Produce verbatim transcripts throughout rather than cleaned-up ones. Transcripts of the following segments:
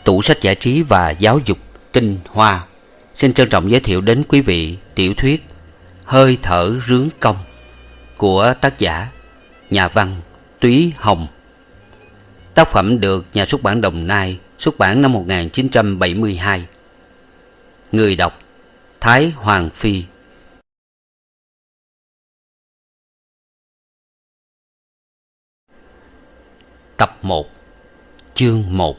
Tủ sách giải trí và giáo dục tinh hoa xin trân trọng giới thiệu đến quý vị tiểu thuyết Hơi thở rướng công của tác giả nhà văn Túy Hồng. Tác phẩm được nhà xuất bản Đồng Nai xuất bản năm một nghìn chín trăm bảy mươi hai. Người đọc Thái Hoàng Phi. Tập một, chương một.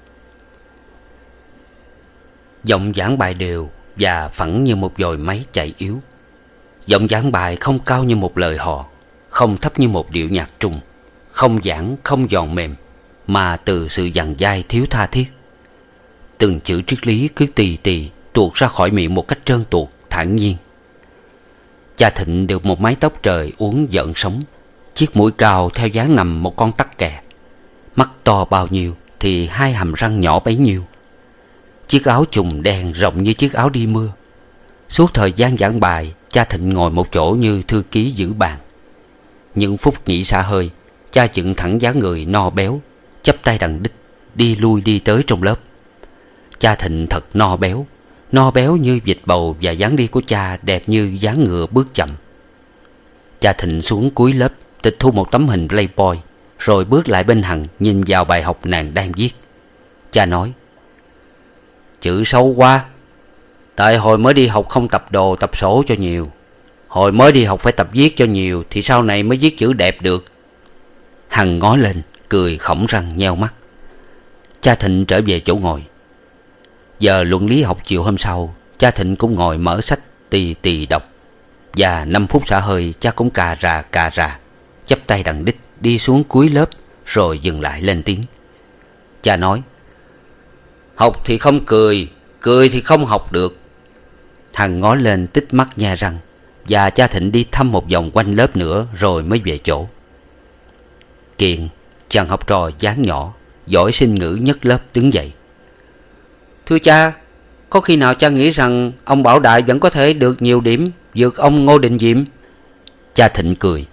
Giọng giảng bài đều và phẳng như một dồi máy chạy yếu. Giọng giảng bài không cao như một lời hò, không thấp như một điệu nhạc trùng, không giãn không giòn mềm, mà từ sự dằng dai thiếu tha thiết. Từng chữ triết lý cứ tì tì tuột ra khỏi miệng một cách trơn tuột, thản nhiên. Cha Thịnh được một mái tóc trời uốn giận sống, chiếc mũi cao theo dáng nằm một con tắc kè, mắt to bao nhiêu thì hai hàm răng nhỏ bấy nhiêu. Chiếc áo trùng đen rộng như chiếc áo đi mưa. Suốt thời gian giảng bài, cha Thịnh ngồi một chỗ như thư ký giữ bàn. Những phút nghỉ xả hơi, cha dựng thẳng dáng người no béo, chắp tay đằng đích, đi lui đi tới trong lớp. Cha Thịnh thật no béo, no béo như vịt bầu, và dáng đi của cha đẹp như dáng ngựa bước chậm. Cha Thịnh xuống cuối lớp, tịch thu một tấm hình Playboy, rồi bước lại bên Hằng nhìn vào bài học nàng đang viết. Cha nói: "Chữ xấu quá. Tại hồi mới đi học không tập đồ tập sổ cho nhiều. Hồi mới đi học phải tập viết cho nhiều, thì sau này mới viết chữ đẹp được." Hằng ngó lên, cười khổng răng nheo mắt. Cha Thịnh trở về chỗ ngồi. Giờ luận lý học chiều hôm sau, cha Thịnh cũng ngồi mở sách tì tì đọc. Và năm phút xả hơi, cha cũng cà rà cà rà, chắp tay đằng đích, đi xuống cuối lớp, rồi dừng lại lên tiếng. Cha nói: "Học thì không cười, cười thì không học được." Hằng ngó lên tích mắt nha răng. Và cha Thịnh đi thăm một vòng quanh lớp nữa, rồi mới về chỗ. Kiền, chàng học trò dáng nhỏ, giỏi sinh ngữ nhất lớp, đứng dậy. "Thưa cha, có khi nào cha nghĩ rằng ông Bảo Đại vẫn có thể được nhiều điểm vượt ông Ngô Đình Diệm?" Cha Thịnh cười: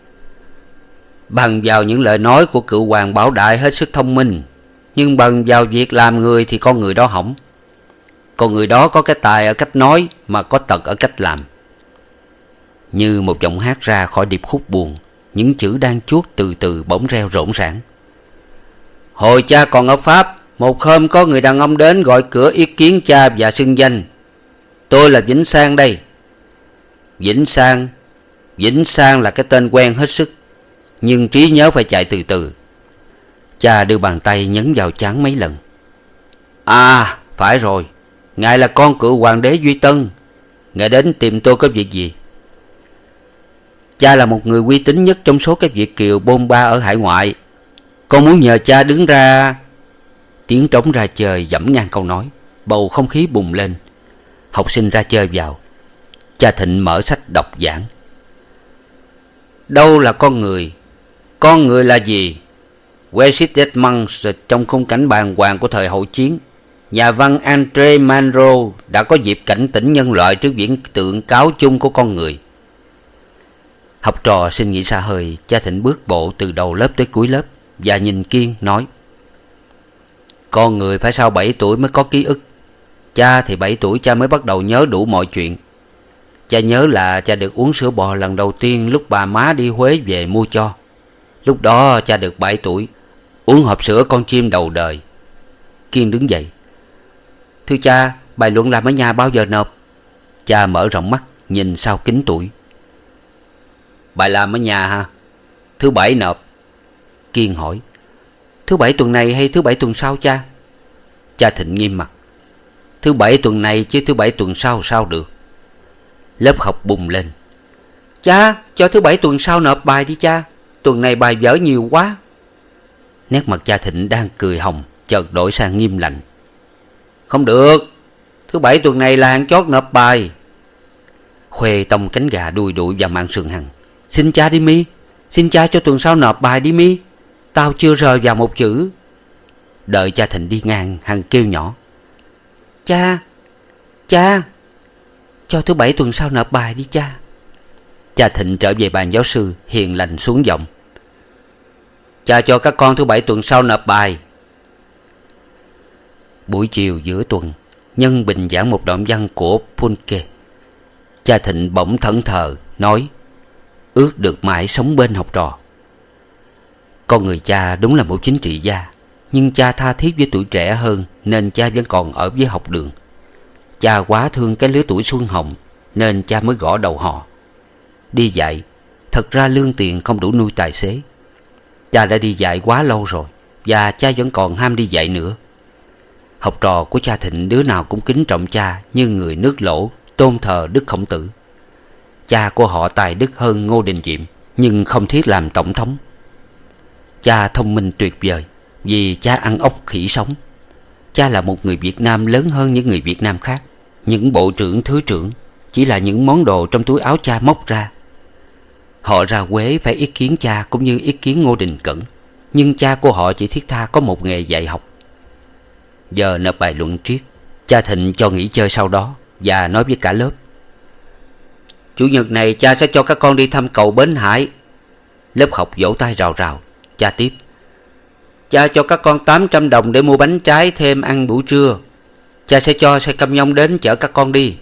"Bằng vào những lời nói của cựu hoàng Bảo Đại hết sức thông minh, nhưng bằng vào việc làm người thì con người đó hỏng. Con người đó có cái tài ở cách nói, mà có tật ở cách làm." Như một giọng hát ra khỏi điệp khúc buồn, những chữ đang chuốt từ từ bỗng reo rộn ràng. "Hồi cha còn ở Pháp, một hôm có người đàn ông đến gọi cửa ý kiến cha và xưng danh: 'Tôi là Vĩnh Sang đây.' Vĩnh Sang, Vĩnh Sang là cái tên quen hết sức, nhưng trí nhớ phải chạy từ từ." Cha đưa bàn tay nhấn vào trán mấy lần. "À, phải rồi, ngài là con cựu hoàng đế Duy Tân. Ngài đến tìm tôi có việc gì?" "Cha là một người uy tín nhất trong số các Việt kiều bôn ba ở hải ngoại. Con muốn nhờ cha đứng ra..." Tiếng trống ra chơi dẫm ngang câu nói. Bầu không khí bùng lên. Học sinh ra chơi vào. Cha Thịnh mở sách đọc giảng. "Đâu là con người? Con người là gì? Where is that monks trong khung cảnh bàng hoàng của thời hậu chiến? Nhà văn André Malraux đã có dịp cảnh tỉnh nhân loại trước viễn tượng cáo chung của con người." Học trò xin nghỉ xa hơi. Cha Thịnh bước bộ từ đầu lớp tới cuối lớp và nhìn Kiên nói: "Con người phải sau bảy tuổi mới có ký ức. Cha thì bảy tuổi cha mới bắt đầu nhớ đủ mọi chuyện. Cha nhớ là cha được uống sữa bò lần đầu tiên lúc bà má đi Huế về mua cho. Lúc đó cha được bảy tuổi, uống hộp sữa con chim đầu đời." Kiên đứng dậy. "Thưa cha, bài luận làm ở nhà bao giờ nộp?" Cha mở rộng mắt nhìn sau kính tuổi. "Bài làm ở nhà hả? Thứ bảy nộp." Kiên hỏi: "Thứ bảy tuần này hay thứ bảy tuần sau cha?" Cha Thịnh nghiêm mặt: "Thứ bảy tuần này chứ thứ bảy tuần sau sao được?" Lớp học bùng lên. "Cha, cho thứ bảy tuần sau nộp bài đi cha. Tuần này bài vở nhiều quá." Nét mặt cha Thịnh đang cười hồng chợt đổi sang nghiêm lạnh. "Không được, thứ bảy tuần này là hạn chót nộp bài." Khuê tông cánh gà đùi đuổi vào mạng sườn Hằng. "Xin cha đi mi, xin cha cho tuần sau nộp bài đi mi. Tao chưa rời vào một chữ." Đợi cha Thịnh đi ngang, Hằng kêu nhỏ: "Cha, cha, cho thứ bảy tuần sau nộp bài đi cha." Cha Thịnh trở về bàn giáo sư, hiền lành xuống giọng: "Cha cho các con thứ bảy tuần sau nộp bài." Buổi chiều giữa tuần, nhân bình giảng một đoạn văn của Pulke, cha Thịnh bỗng thẫn thờ nói: ước được mãi sống bên học trò. Con người cha đúng là một chính trị gia, nhưng cha tha thiết với tuổi trẻ hơn, nên cha vẫn còn ở với học đường. Cha quá thương cái lứa tuổi xuân hồng, nên cha mới gõ đầu họ. Đi dạy, thật ra lương tiền không đủ nuôi tài xế. Cha đã đi dạy quá lâu rồi, và cha vẫn còn ham đi dạy nữa. Học trò của cha Thịnh đứa nào cũng kính trọng cha như người nước Lỗ tôn thờ Đức Khổng Tử. Cha của họ tài đức hơn Ngô Đình Diệm, nhưng không thiết làm tổng thống. Cha thông minh tuyệt vời, vì cha ăn ốc khỉ sống. Cha là một người Việt Nam lớn hơn những người Việt Nam khác. Những bộ trưởng, thứ trưởng chỉ là những món đồ trong túi áo cha móc ra. Họ ra Huế phải ý kiến cha cũng như ý kiến Ngô Đình Cẩn, nhưng cha của họ chỉ thiết tha có một nghề dạy học. Giờ nộp bài luận triết, cha Thịnh cho nghỉ chơi sau đó, và nói với cả lớp: chủ nhật này cha sẽ cho các con đi thăm cầu Bến Hải. Lớp học vỗ tay rào rào. Cha tiếp: cha cho các con tám trăm đồng để mua bánh trái thêm ăn buổi trưa. Cha sẽ cho xe cam nhông đến chở các con đi.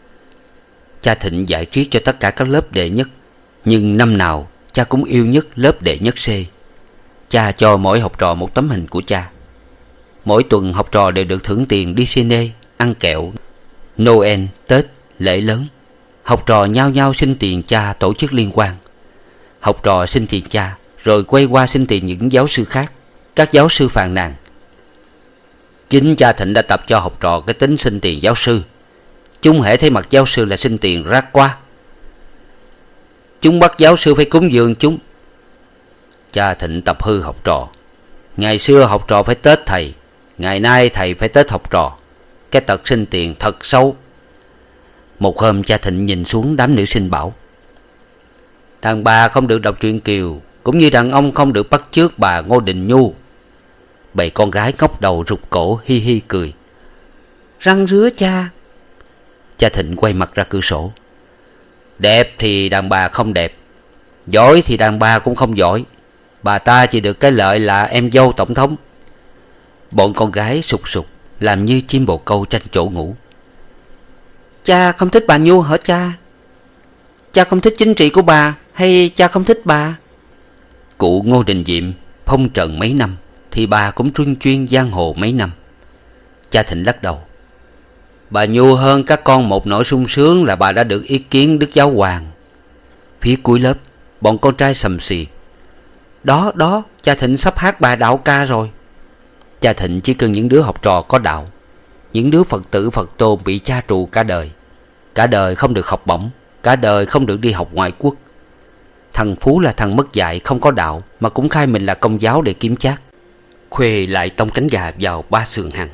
Cha Thịnh dạy triết cho tất cả các lớp đệ nhất, nhưng năm nào cha cũng yêu nhất lớp đệ nhất C. Cha cho mỗi học trò một tấm hình của cha. Mỗi tuần học trò đều được thưởng tiền đi cine, ăn kẹo, Noel, Tết, lễ lớn. Học trò nhao nhao xin tiền cha tổ chức liên hoan. Học trò xin tiền cha, rồi quay qua xin tiền những giáo sư khác. Các giáo sư phàn nàn: chính cha Thịnh đã tập cho học trò cái tính xin tiền giáo sư. Chúng hễ thấy mặt giáo sư là xin tiền rác quá. Chúng bắt giáo sư phải cúng dường chúng. Cha Thịnh tập hư học trò. Ngày xưa học trò phải tết thầy, ngày nay thầy phải tết học trò. Cái tật xin tiền thật xấu. Một hôm cha Thịnh nhìn xuống đám nữ sinh bảo: đàn bà không được đọc truyện Kiều, cũng như đàn ông không được bắt chước bà Ngô Đình Nhu. Bầy con gái ngóc đầu rụt cổ hi hi cười: răng rứa cha. Cha Thịnh quay mặt ra cửa sổ: đẹp thì đàn bà không đẹp, giỏi thì đàn bà cũng không giỏi. Bà ta chỉ được cái lợi là em dâu tổng thống. Bọn con gái sục sục làm như chim bồ câu tranh chỗ ngủ. Cha không thích bà Nhu hả cha? Cha không thích chính trị của bà, hay cha không thích bà? Cụ Ngô Đình Diệm phong trần mấy năm, thì bà cũng truân chuyên giang hồ mấy năm. Cha Thịnh lắc đầu: bà Nhu hơn các con một nỗi sung sướng là bà đã được ý kiến Đức Giáo Hoàng. Phía cuối lớp, bọn con trai sầm xì: đó đó, cha Thịnh sắp hát bài đạo ca rồi. Cha Thịnh chỉ cần những đứa học trò có đạo, những đứa Phật tử Phật tôn bị cha trù cả đời. Cả đời không được học bổng, cả đời không được đi học ngoại quốc. Thằng Phú là thằng mất dạy không có đạo, mà cũng khai mình là công giáo để kiếm chác. Khuê lại tông cánh gà vào ba sườn Hằng: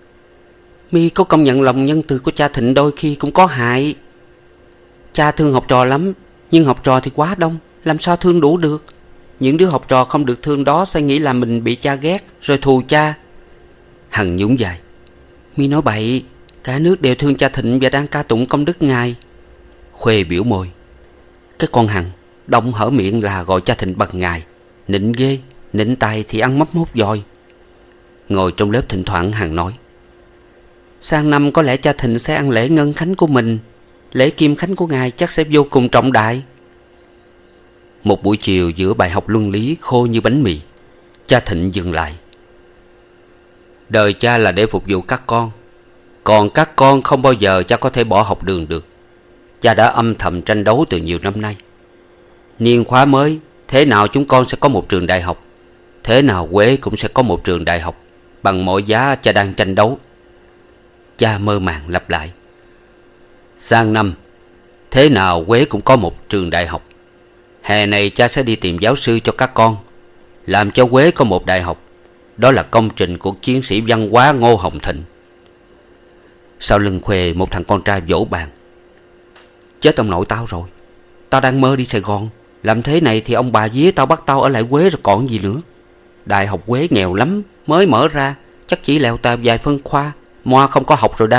mi có công nhận lòng nhân từ của cha Thịnh đôi khi cũng có hại. Cha thương học trò lắm, nhưng học trò thì quá đông, làm sao thương đủ được. Những đứa học trò không được thương đó sẽ nghĩ là mình bị cha ghét, rồi thù cha. Hằng nhún vai: mi nói bậy, cả nước đều thương cha Thịnh và đang ca tụng công đức ngài. Khuê biểu môi: cái con Hằng, đông hở miệng là gọi cha Thịnh bằng ngài. Nịnh ghê, nịnh tài thì ăn mấp mốt dòi. Ngồi trong lớp thỉnh thoảng Hằng nói: sang năm có lẽ cha Thịnh sẽ ăn lễ ngân khánh của mình. Lễ kim khánh của ngài chắc sẽ vô cùng trọng đại. Một buổi chiều giữa bài học luân lý khô như bánh mì, cha Thịnh dừng lại: đời cha là để phục vụ các con, còn các con không bao giờ cha có thể bỏ học đường được. Cha đã âm thầm tranh đấu từ nhiều năm nay. Niên khóa mới, thế nào chúng con sẽ có một trường đại học, thế nào Huế cũng sẽ có một trường đại học. Bằng mọi giá cha đang tranh đấu. Cha mơ màng lặp lại: sang năm, thế nào Huế cũng có một trường đại học. Hè này cha sẽ đi tìm giáo sư cho các con, làm cho Huế có một đại học. Đó là công trình của chiến sĩ văn hóa Ngô Hồng Thịnh. Sau lưng Khuê, một thằng con trai vỗ bàn: chết ông nội tao rồi. Tao đang mơ đi Sài Gòn, làm thế này thì ông bà vía tao bắt tao ở lại Huế rồi còn gì nữa. Đại học Huế nghèo lắm, mới mở ra, chắc chỉ lèo tao vài phân khoa, moa không có học rồi đa.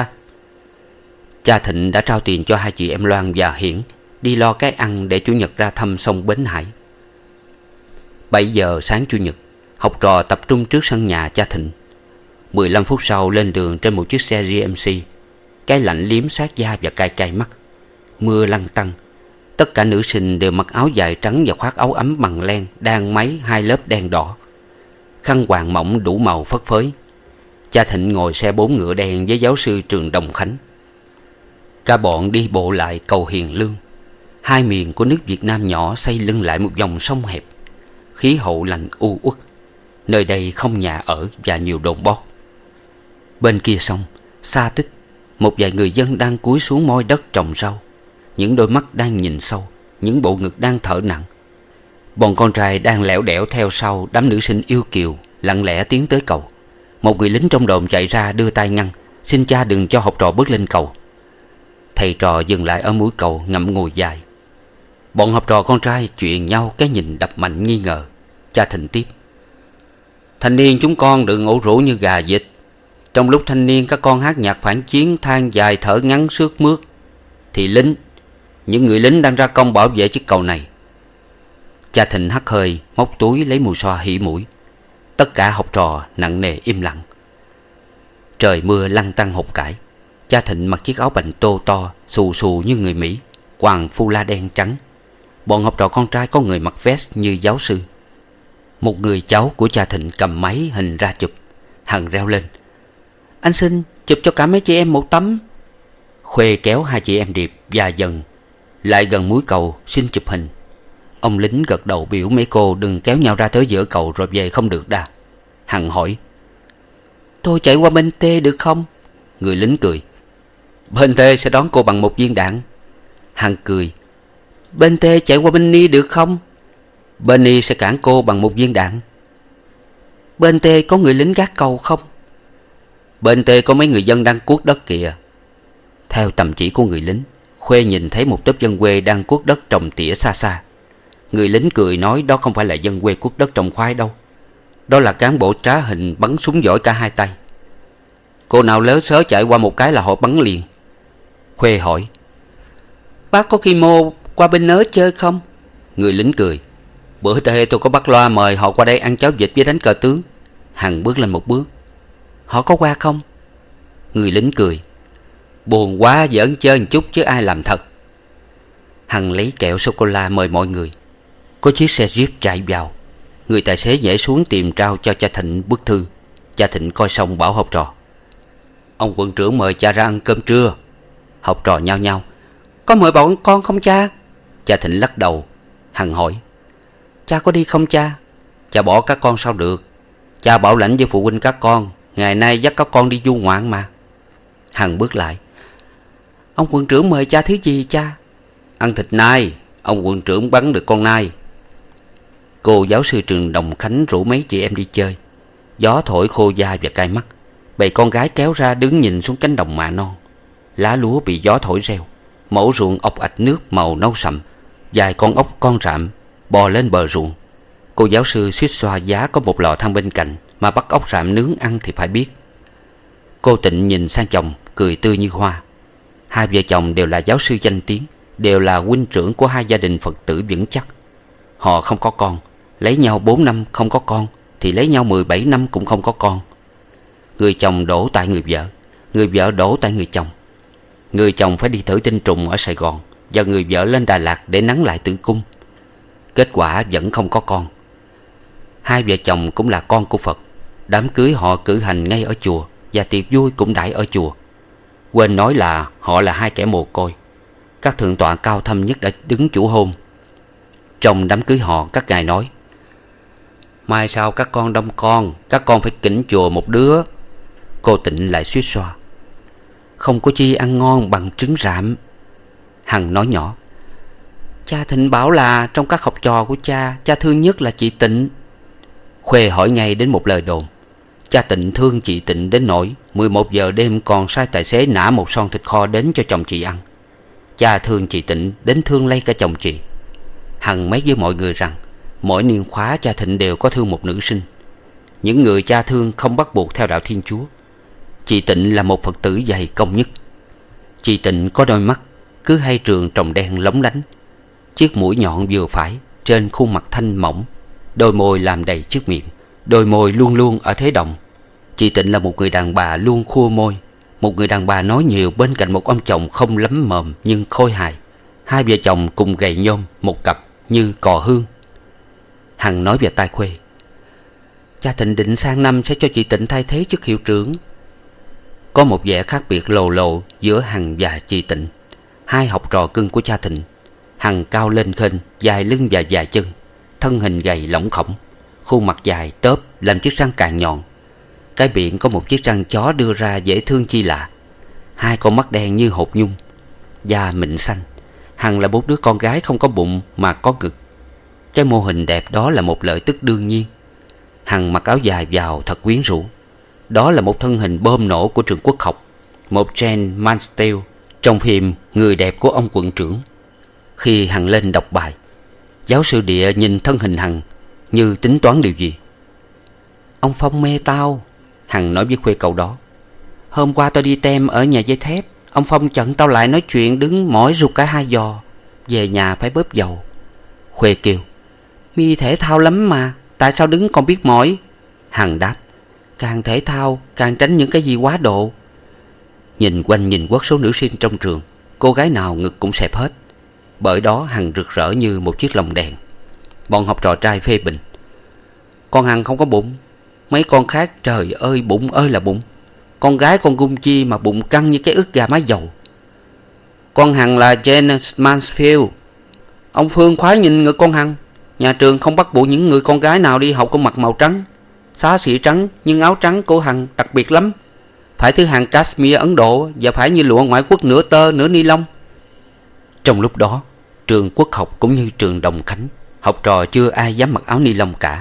Cha Thịnh đã trao tiền cho hai chị em Loan và Hiển đi lo cái ăn để chủ nhật ra thăm sông Bến Hải. Bảy giờ sáng chủ nhật, học trò tập trung trước sân nhà cha Thịnh. Mười lăm phút sau lên đường trên một chiếc xe giê em xê. Cái lạnh liếm sát da và cay cay mắt. Mưa lăn tăn. Tất cả nữ sinh đều mặc áo dài trắng và khoác áo ấm bằng len đan máy hai lớp đen đỏ. Khăn quàng mỏng đủ màu phất phới. Cha Thịnh ngồi xe bốn ngựa đen với giáo sư Trường Đồng Khánh. Cả bọn đi bộ lại cầu Hiền Lương. Hai miền của nước Việt Nam nhỏ xây lưng lại một dòng sông hẹp. Khí hậu lạnh u uất. Nơi đây không nhà ở và nhiều đồn bót. Bên kia sông, xa tích, một vài người dân đang cúi xuống moi đất trồng rau. Những đôi mắt đang nhìn sâu, những bộ ngực đang thở nặng. Bọn con trai đang lẻo đẻo theo sau đám nữ sinh yêu kiều, lặng lẽ tiến tới cầu. Một người lính trong đồn chạy ra đưa tay ngăn, xin cha đừng cho học trò bước lên cầu. Thầy trò dừng lại ở mũi cầu ngậm ngùi dài. Bọn học trò con trai chuyện nhau cái nhìn đập mạnh nghi ngờ. Cha Thịnh tiếp: thanh niên chúng con đừng ủ rũ như gà vịt. Trong lúc thanh niên các con hát nhạc phản chiến, than dài thở ngắn sướt mướt, thì lính, những người lính đang ra công bảo vệ chiếc cầu này. Cha Thịnh hắt hơi, móc túi lấy mùi xoa hỉ mũi. Tất cả học trò nặng nề im lặng. Trời mưa lăn tăn hột cải. Cha Thịnh mặc chiếc áo bành tô to, xù xù như người Mỹ, quàng phu la đen trắng. Bọn học trò con trai có người mặc vest như giáo sư. Một người cháu của cha Thịnh cầm máy hình ra chụp. Hằng reo lên: anh xin chụp cho cả mấy chị em một tấm. Khuê kéo hai chị em Điệp và Dần lại gần mũi cầu xin chụp hình. Ông lính gật đầu biểu mấy cô đừng kéo nhau ra tới giữa cầu rồi về không được đà. Hằng hỏi: tôi chạy qua bên T được không? Người lính cười: bên T sẽ đón cô bằng một viên đạn. Hằng cười: bên T chạy qua bên Ni được không? Bên Ni sẽ cản cô bằng một viên đạn. Bên T có người lính gác cầu không? Bên T có mấy người dân đang cuốc đất kìa. Theo tầm chỉ của người lính, Khuê nhìn thấy một tốp dân quê đang cuốc đất trồng tỉa xa xa. Người lính cười nói đó không phải là dân quê cuốc đất trồng khoai đâu. Đó là cán bộ trá hình bắn súng giỏi cả hai tay. Cô nào lớ sớ chạy qua một cái là họ bắn liền. Khuê hỏi: bác có khi mô qua bên Nớ chơi không? Người lính cười: bữa tê tôi có bắt loa mời họ qua đây ăn cháo vịt với đánh cờ tướng. Hằng bước lên một bước: họ có qua không? Người lính cười: buồn quá, giỡn chơi một chút chứ ai làm thật. Hằng lấy kẹo sô-cô-la mời mọi người. Có chiếc xe jeep chạy vào. Người tài xế nhảy xuống tìm trao cho cha Thịnh bức thư. Cha Thịnh coi xong bảo học trò: ông quận trưởng mời cha ra ăn cơm trưa. Học trò nhao nhao: có mời bọn con không cha? Cha Thịnh lắc đầu. Hằng hỏi: cha có đi không cha? Cha bỏ các con sao được? Cha bảo lãnh với phụ huynh các con, ngày nay dắt các con đi du ngoạn mà. Hằng bước lại: ông quận trưởng mời cha thứ gì cha? Ăn thịt nai. Ông quận trưởng bắn được con nai. Cô giáo sư Trường Đồng Khánh rủ mấy chị em đi chơi. Gió thổi khô da và cay mắt. Bầy con gái kéo ra đứng nhìn xuống cánh đồng mạ non. Lá lúa bị gió thổi reo. Mẫu ruộng ọc ạch nước màu nâu sậm. Vài con ốc con rạm bò lên bờ ruộng. Cô giáo sư suýt xoa giá có một lò than bên cạnh, mà bắt ốc rạm nướng ăn thì phải biết. Cô Tịnh nhìn sang chồng cười tươi như hoa. Hai vợ chồng đều là giáo sư danh tiếng, đều là huynh trưởng của hai gia đình Phật tử vững chắc. Họ không có con. Lấy nhau bốn năm không có con, thì lấy nhau mười bảy năm cũng không có con. Người chồng đổ tại người vợ, người vợ đổ tại người chồng. Người chồng phải đi thử tinh trùng ở Sài Gòn, và người vợ lên Đà Lạt để nắng lại tử cung. Kết quả vẫn không có con. Hai vợ chồng cũng là con của Phật. Đám cưới họ cử hành ngay ở chùa, và tiệc vui cũng đãi ở chùa. Quên nói là họ là hai kẻ mồ côi. Các thượng tọa cao thâm nhất đã đứng chủ hôn. Trong đám cưới họ, các ngài nói: mai sau các con đông con, các con phải kính chùa một đứa. Cô Tịnh lại suýt xoa: không có chi ăn ngon bằng trứng rạm. Hằng nói nhỏ: cha Thịnh bảo là trong các học trò của cha, cha thương nhất là chị Tịnh. Khuê hỏi ngay đến một lời đồn. Cha Tịnh thương chị Tịnh đến nỗi mười một giờ đêm còn sai tài xế nã một son thịt kho đến cho chồng chị ăn. Cha thương chị Tịnh đến thương lây cả chồng chị. Hằng mấy với mọi người rằng mỗi niên khóa cha Thịnh đều có thương một nữ sinh. Những người cha thương không bắt buộc theo đạo Thiên Chúa. Chị Tịnh là một Phật tử dày công nhất. Chị Tịnh có đôi mắt cứ hay trường trồng đen lóng lánh, chiếc mũi nhọn vừa phải, trên khuôn mặt thanh mỏng, đôi môi làm đầy chiếc miệng, đôi môi luôn luôn ở thế đồng. Chị Tịnh là một người đàn bà luôn khua môi, một người đàn bà nói nhiều bên cạnh một ông chồng không lắm mồm nhưng khôi hài. Hai vợ chồng cùng gầy nhôm một cặp như cò hương. Hằng nói về tai Khuê: cha Thịnh định sang năm sẽ cho chị Tịnh thay thế chức hiệu trưởng. Có một vẻ khác biệt lồ lộ giữa Hằng và chị Tịnh, hai học trò cưng của cha Thịnh. Hằng cao lên khênh, dài lưng và dài chân, thân hình gầy lỏng khổng, khuôn mặt dài tớp làm chiếc răng càng nhọn. Cái miệng có một chiếc răng chó đưa ra dễ thương chi lạ. Hai con mắt đen như hột nhung, da mịn xanh. Hằng là một đứa con gái không có bụng mà có ngực. Cái mô hình đẹp đó là một lợi tức đương nhiên. Hằng mặc áo dài vào thật quyến rũ. Đó là một thân hình bơm nổ của trường quốc học, một Jane Mansfield trong phim Người đẹp của ông quận trưởng. Khi Hằng lên đọc bài, giáo sư Địa nhìn thân hình Hằng như tính toán điều gì. Ông Phong mê tao, Hằng nói với Khuê câu đó. Hôm qua tao đi tem ở nhà dây thép, ông Phong chặn tao lại nói chuyện đứng mỏi rụt cả hai giò. Về nhà phải bóp dầu. Khuê kêu: mi thể thao lắm mà, tại sao đứng còn biết mỏi? Hằng đáp: càng thể thao càng tránh những cái gì quá độ. Nhìn quanh nhìn quất số nữ sinh trong trường, cô gái nào ngực cũng xẹp hết. Bởi đó Hằng rực rỡ như một chiếc lồng đèn. Bọn học trò trai phê bình: con Hằng không có bụng. Mấy con khác trời ơi bụng ơi là bụng. Con gái con gung chi mà bụng căng như cái ức gà mái dầu. Con Hằng là Jane Mansfield. Ông Phương khoái nhìn ngực con Hằng. Nhà trường không bắt buộc những người con gái nào đi học có mặc màu trắng, xá xị trắng, nhưng áo trắng của Hằng đặc biệt lắm. Phải thứ hàng cashmere Ấn Độ và phải như lụa ngoại quốc nửa tơ nửa ni lông. Trong lúc đó, trường quốc học cũng như trường Đồng Khánh, học trò chưa ai dám mặc áo ni lông cả.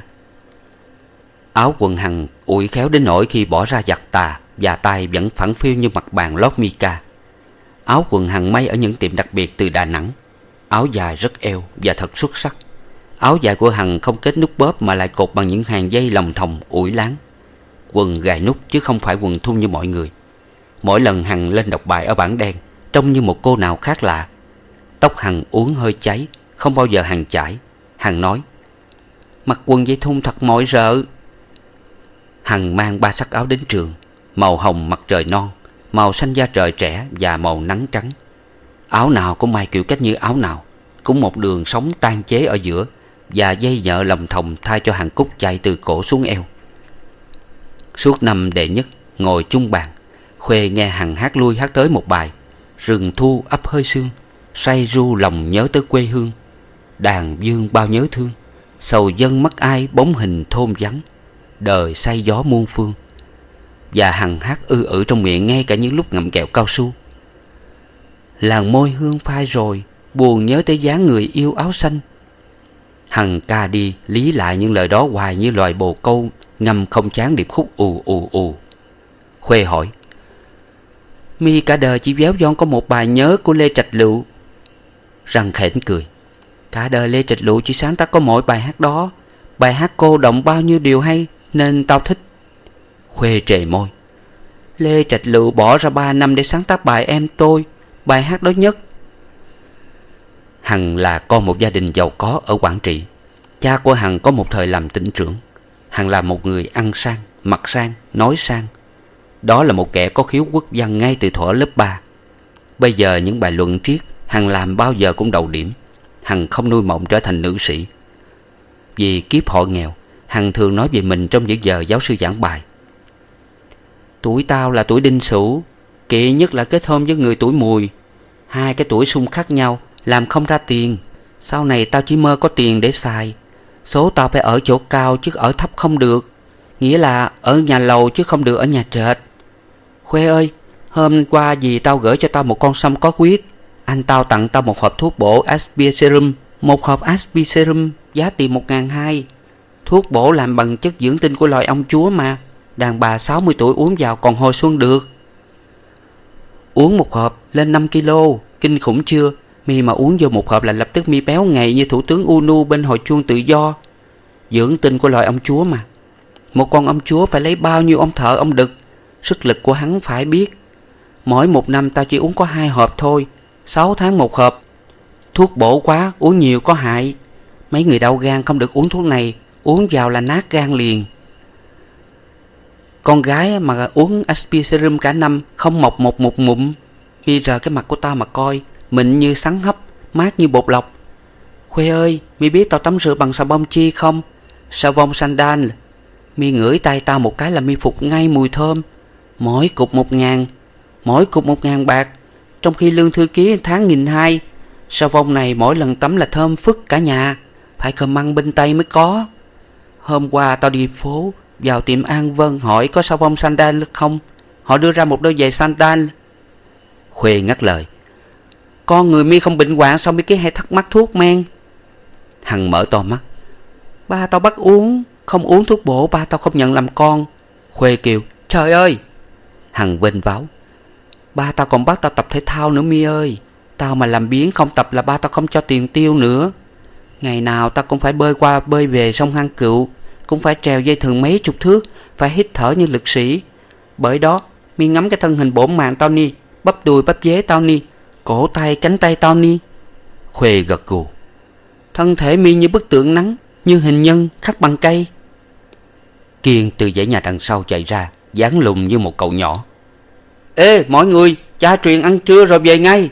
Áo quần Hằng ủi khéo đến nỗi khi bỏ ra giặt tà, và tay vẫn phẳng phiu như mặt bàn lót mica. Áo quần Hằng may ở những tiệm đặc biệt từ Đà Nẵng. Áo dài rất eo và thật xuất sắc. Áo dài của Hằng không kết nút bóp mà lại cột bằng những hàng dây lồng thòng ủi láng. Quần gài nút chứ không phải quần thun như mọi người. Mỗi lần Hằng lên đọc bài ở bảng đen, trông như một cô nào khác lạ. Tóc Hằng uốn hơi cháy, không bao giờ Hằng chải. Hằng nói: mặc quần dây thun thật mỏi rợ. Hằng mang ba sắc áo đến trường: màu hồng mặt trời non, màu xanh da trời trẻ và màu nắng trắng. Áo nào cũng may kiểu cách như áo nào, cũng một đường sống tan chế ở giữa, và dây nhợ lồng thòng thay cho hàng cúc chạy từ cổ xuống eo. Suốt năm đệ nhất ngồi chung bàn, Khuê nghe Hằng hát lui hát tới một bài: rừng thu ấp hơi sương, say ru lòng nhớ tới quê hương. Đàn dương bao nhớ thương, sầu dân mất ai bóng hình thôn vắng. Đời say gió muôn phương. Và Hằng hát ư ử trong miệng ngay cả những lúc ngậm kẹo cao su. Làn môi hương phai rồi, buồn nhớ tới dáng người yêu áo xanh. Hằng ca đi lý lại những lời đó hoài như loài bồ câu ngâm không chán điệp khúc ù ù ù. Khuê hỏi: mi cả đời chỉ véo von có một bài nhớ của Lê Trạch Lựu. Răng khểnh cười: cả đời Lê Trạch Lựu chỉ sáng tác có mỗi bài hát đó. Bài hát cô động bao nhiêu điều hay nên tao thích. Khuê trề môi: Lê Trạch Lựu bỏ ra ba năm để sáng tác bài Em Tôi, bài hát đó nhất. Hằng là con một gia đình giàu có ở Quảng Trị. Cha của Hằng có một thời làm tỉnh trưởng. Hằng là một người ăn sang, mặc sang, nói sang. Đó là một kẻ có khiếu quốc văn ngay từ thuở lớp ba. Bây giờ những bài luận triết Hằng làm bao giờ cũng đầu điểm. Hằng không nuôi mộng trở thành nữ sĩ. Vì kiếp họ nghèo, Hằng thường nói về mình trong những giờ giáo sư giảng bài: tuổi tao là tuổi đinh sửu, kỵ nhất là kết hôn với người tuổi mùi. Hai cái tuổi xung khắc nhau, làm không ra tiền. Sau này tao chỉ mơ có tiền để xài. Số tao phải ở chỗ cao chứ ở thấp không được. Nghĩa là ở nhà lầu chứ không được ở nhà trệt. Khuê ơi, hôm qua dì tao gửi cho tao một con sâm có huyết. Anh tao tặng tao một hộp thuốc bổ Aspia Serum. Một hộp Aspia Serum giá tiền một ngàn hai. Thuốc bổ làm bằng chất dưỡng tinh của loài ong chúa mà. Đàn bà sáu mươi tuổi uống vào còn hồi xuân được. Uống một hộp lên năm ki lô, kinh khủng chưa? Mi mà uống vô một hộp là lập tức mi béo ngậy như thủ tướng u nu bên hội chuông tự do. Dưỡng tinh của loài ong chúa mà. Một con ong chúa phải lấy bao nhiêu ông thợ ông đực. Sức lực của hắn phải biết. Mỗi một năm tao chỉ uống có hai hộp thôi, sáu tháng một hộp. Thuốc bổ quá, uống nhiều có hại. Mấy người đau gan không được uống thuốc này, uống vào là nát gan liền. Con gái mà uống aspirin cả năm không mọc một một mụn. Mi rờ cái mặt của tao mà coi, mịn như sắn hấp, mát như bột lọc. Khuê ơi, mi biết tao tắm rửa bằng xà bông chi không? Xà bông Sandal. Mi ngửi tay tao một cái là mi phục ngay mùi thơm. Mỗi cục một ngàn, mỗi cục một ngàn bạc, trong khi lương thư ký tháng nghìn hai. Xà bông này mỗi lần tắm là thơm phức cả nhà, phải cơm măng bên Tây mới có. Hôm qua tao đi phố, vào tiệm An Vân hỏi có xà bông Sandal không. Họ đưa ra một đôi giày Sandal. Khuê ngắt lời. Con người mi không bệnh hoạn sao mi cái hay thắc mắc thuốc men? Hằng mở to mắt. Ba tao bắt uống, không uống thuốc bổ ba tao không nhận làm con. Khuê kêu trời ơi. Hằng vênh váo. Ba tao còn bắt tao tập thể thao nữa mi ơi. Tao mà làm biếng không tập là ba tao không cho tiền tiêu nữa. Ngày nào tao cũng phải bơi qua bơi về sông Hang Cựu, cũng phải trèo dây thừng mấy chục thước, phải hít thở như lực sĩ. Bởi đó mi ngắm cái thân hình bổn màng tao ni, bắp đùi bắp dế tao ni, cổ tay cánh tay tao ni. Khuê gật gù. Thân thể mi như bức tượng nắng, như hình nhân khắc bằng cây. Kiên từ dãy nhà đằng sau chạy ra, dáng lùn như một cậu nhỏ. Ê mọi người, cha truyền ăn trưa rồi về ngay.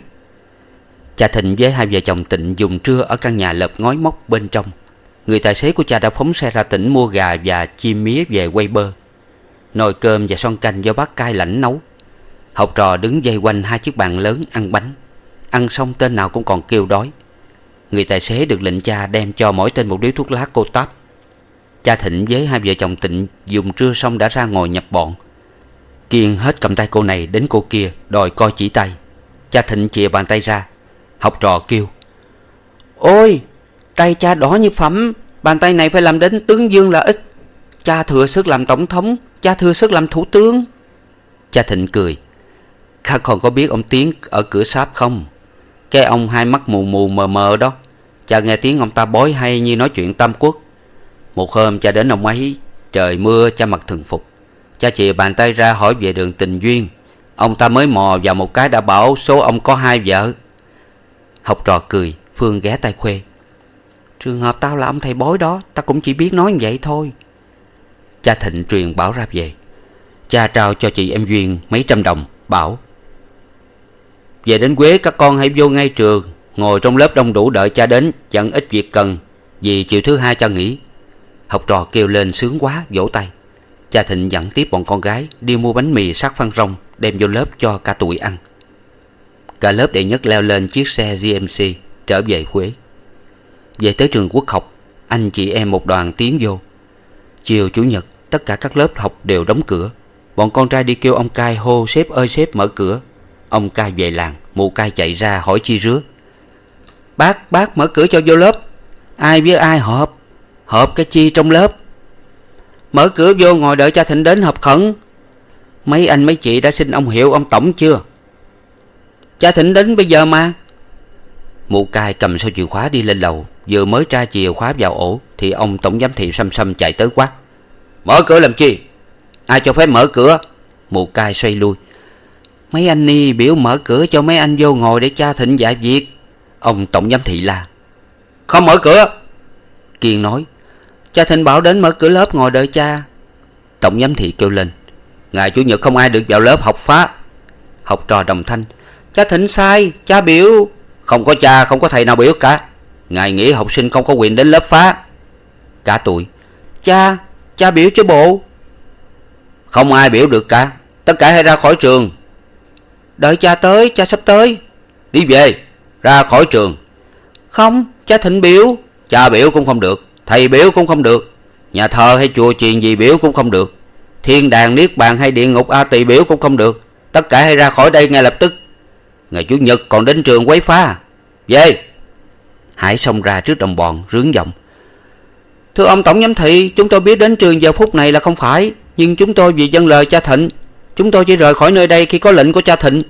Cha Thịnh với hai vợ chồng Tịnh dùng trưa ở căn nhà lợp ngói móc bên trong. Người tài xế của cha đã phóng xe ra tỉnh mua gà và chim mía về quay bơ. Nồi cơm và son canh do bác Cai lãnh nấu. Học trò đứng vây quanh hai chiếc bàn lớn ăn bánh. Ăn xong tên nào cũng còn kêu đói. Người tài xế được lệnh cha đem cho mỗi tên một điếu thuốc lá cô táp. Cha Thịnh với hai vợ chồng Tịnh dùng trưa xong đã ra ngồi nhập bọn. Kiên hết cầm tay cô này đến cô kia đòi coi chỉ tay. Cha Thịnh chìa bàn tay ra. Học trò kêu. Ôi, tay cha đỏ như phẩm. Bàn tay này phải làm đến tướng dương là ít. Cha thừa sức làm tổng thống, cha thừa sức làm thủ tướng. Cha Thịnh cười. Các con có biết ông Tiến ở cửa sáp không? Cái ông hai mắt mù mù mờ mờ đó. Cha nghe tiếng ông ta bói hay như nói chuyện Tam Quốc. Một hôm cha đến ông ấy, trời mưa cha mặc thường phục. Cha chìa bàn tay ra hỏi về đường tình duyên. Ông ta mới mò vào một cái đã bảo số ông có hai vợ. Học trò cười. Phương ghé tay Khuê. Trường hợp tao là ông thầy bói đó, tao cũng chỉ biết nói như vậy thôi. Cha Thịnh truyền bảo ra về. Cha trao cho chị em Duyên mấy trăm đồng, bảo về đến Quế các con hãy vô ngay trường, ngồi trong lớp đông đủ đợi cha đến, chẳng ít việc cần, vì chiều thứ hai cha nghỉ. Học trò kêu lên sướng quá, vỗ tay. Cha Thịnh dặn tiếp bọn con gái đi mua bánh mì sát phan rong đem vô lớp cho cả tụi ăn. Cả lớp đệ nhất leo lên chiếc xe giê em xê trở về Quế. Về tới trường Quốc học, anh chị em một đoàn tiến vô. Chiều chủ nhật tất cả các lớp học đều đóng cửa. Bọn con trai đi kêu ông Cai hô sếp ơi sếp mở cửa. Ông Cai về làng, mụ Cai chạy ra hỏi chi rứa. Bác, bác mở cửa cho vô lớp. Ai với ai họp? Họp cái chi trong lớp? Mở cửa vô ngồi đợi cha Thịnh đến họp khẩn. Mấy anh mấy chị đã xin ông Hiệu ông Tổng chưa? Cha Thịnh đến bây giờ mà. Mụ Cai cầm sổ chìa khóa đi lên lầu. Vừa mới tra chìa khóa vào ổ thì ông tổng giám thị Săm Săm chạy tới quát. Mở cửa làm chi? Ai cho phép mở cửa? Mụ Cai xoay lui. Mấy anh ni biểu mở cửa cho mấy anh vô ngồi để cha Thịnh dạy việc. Ông tổng giám thị la. Không mở cửa. Kiên nói. Cha Thịnh bảo đến mở cửa lớp ngồi đợi cha. Tổng giám thị kêu lên. Ngày chủ nhật không ai được vào lớp học phá. Học trò đồng thanh. Cha Thịnh sai, cha biểu. Không có cha, không có thầy nào biểu cả. Ngày nghỉ học sinh không có quyền đến lớp phá. Cả tụi. Cha, cha biểu chứ bộ. Không ai biểu được cả. Tất cả hãy ra khỏi trường. Đợi cha tới, cha sắp tới. Đi về, ra khỏi trường. Không, cha Thịnh biểu. Cha biểu cũng không được, thầy biểu cũng không được. Nhà thờ hay chùa chiền gì biểu cũng không được. Thiên đàng niết bàn hay địa ngục A Tỳ biểu cũng không được. Tất cả hãy ra khỏi đây ngay lập tức. Ngày chủ nhật còn đến trường quấy phá. Về. Hải xông ra trước đồng bọn rướng giọng. Thưa ông tổng giám thị, chúng tôi biết đến trường giờ phút này là không phải, nhưng chúng tôi vì dâng lời cha Thịnh, chúng tôi chỉ rời khỏi nơi đây khi có lệnh của cha Thịnh.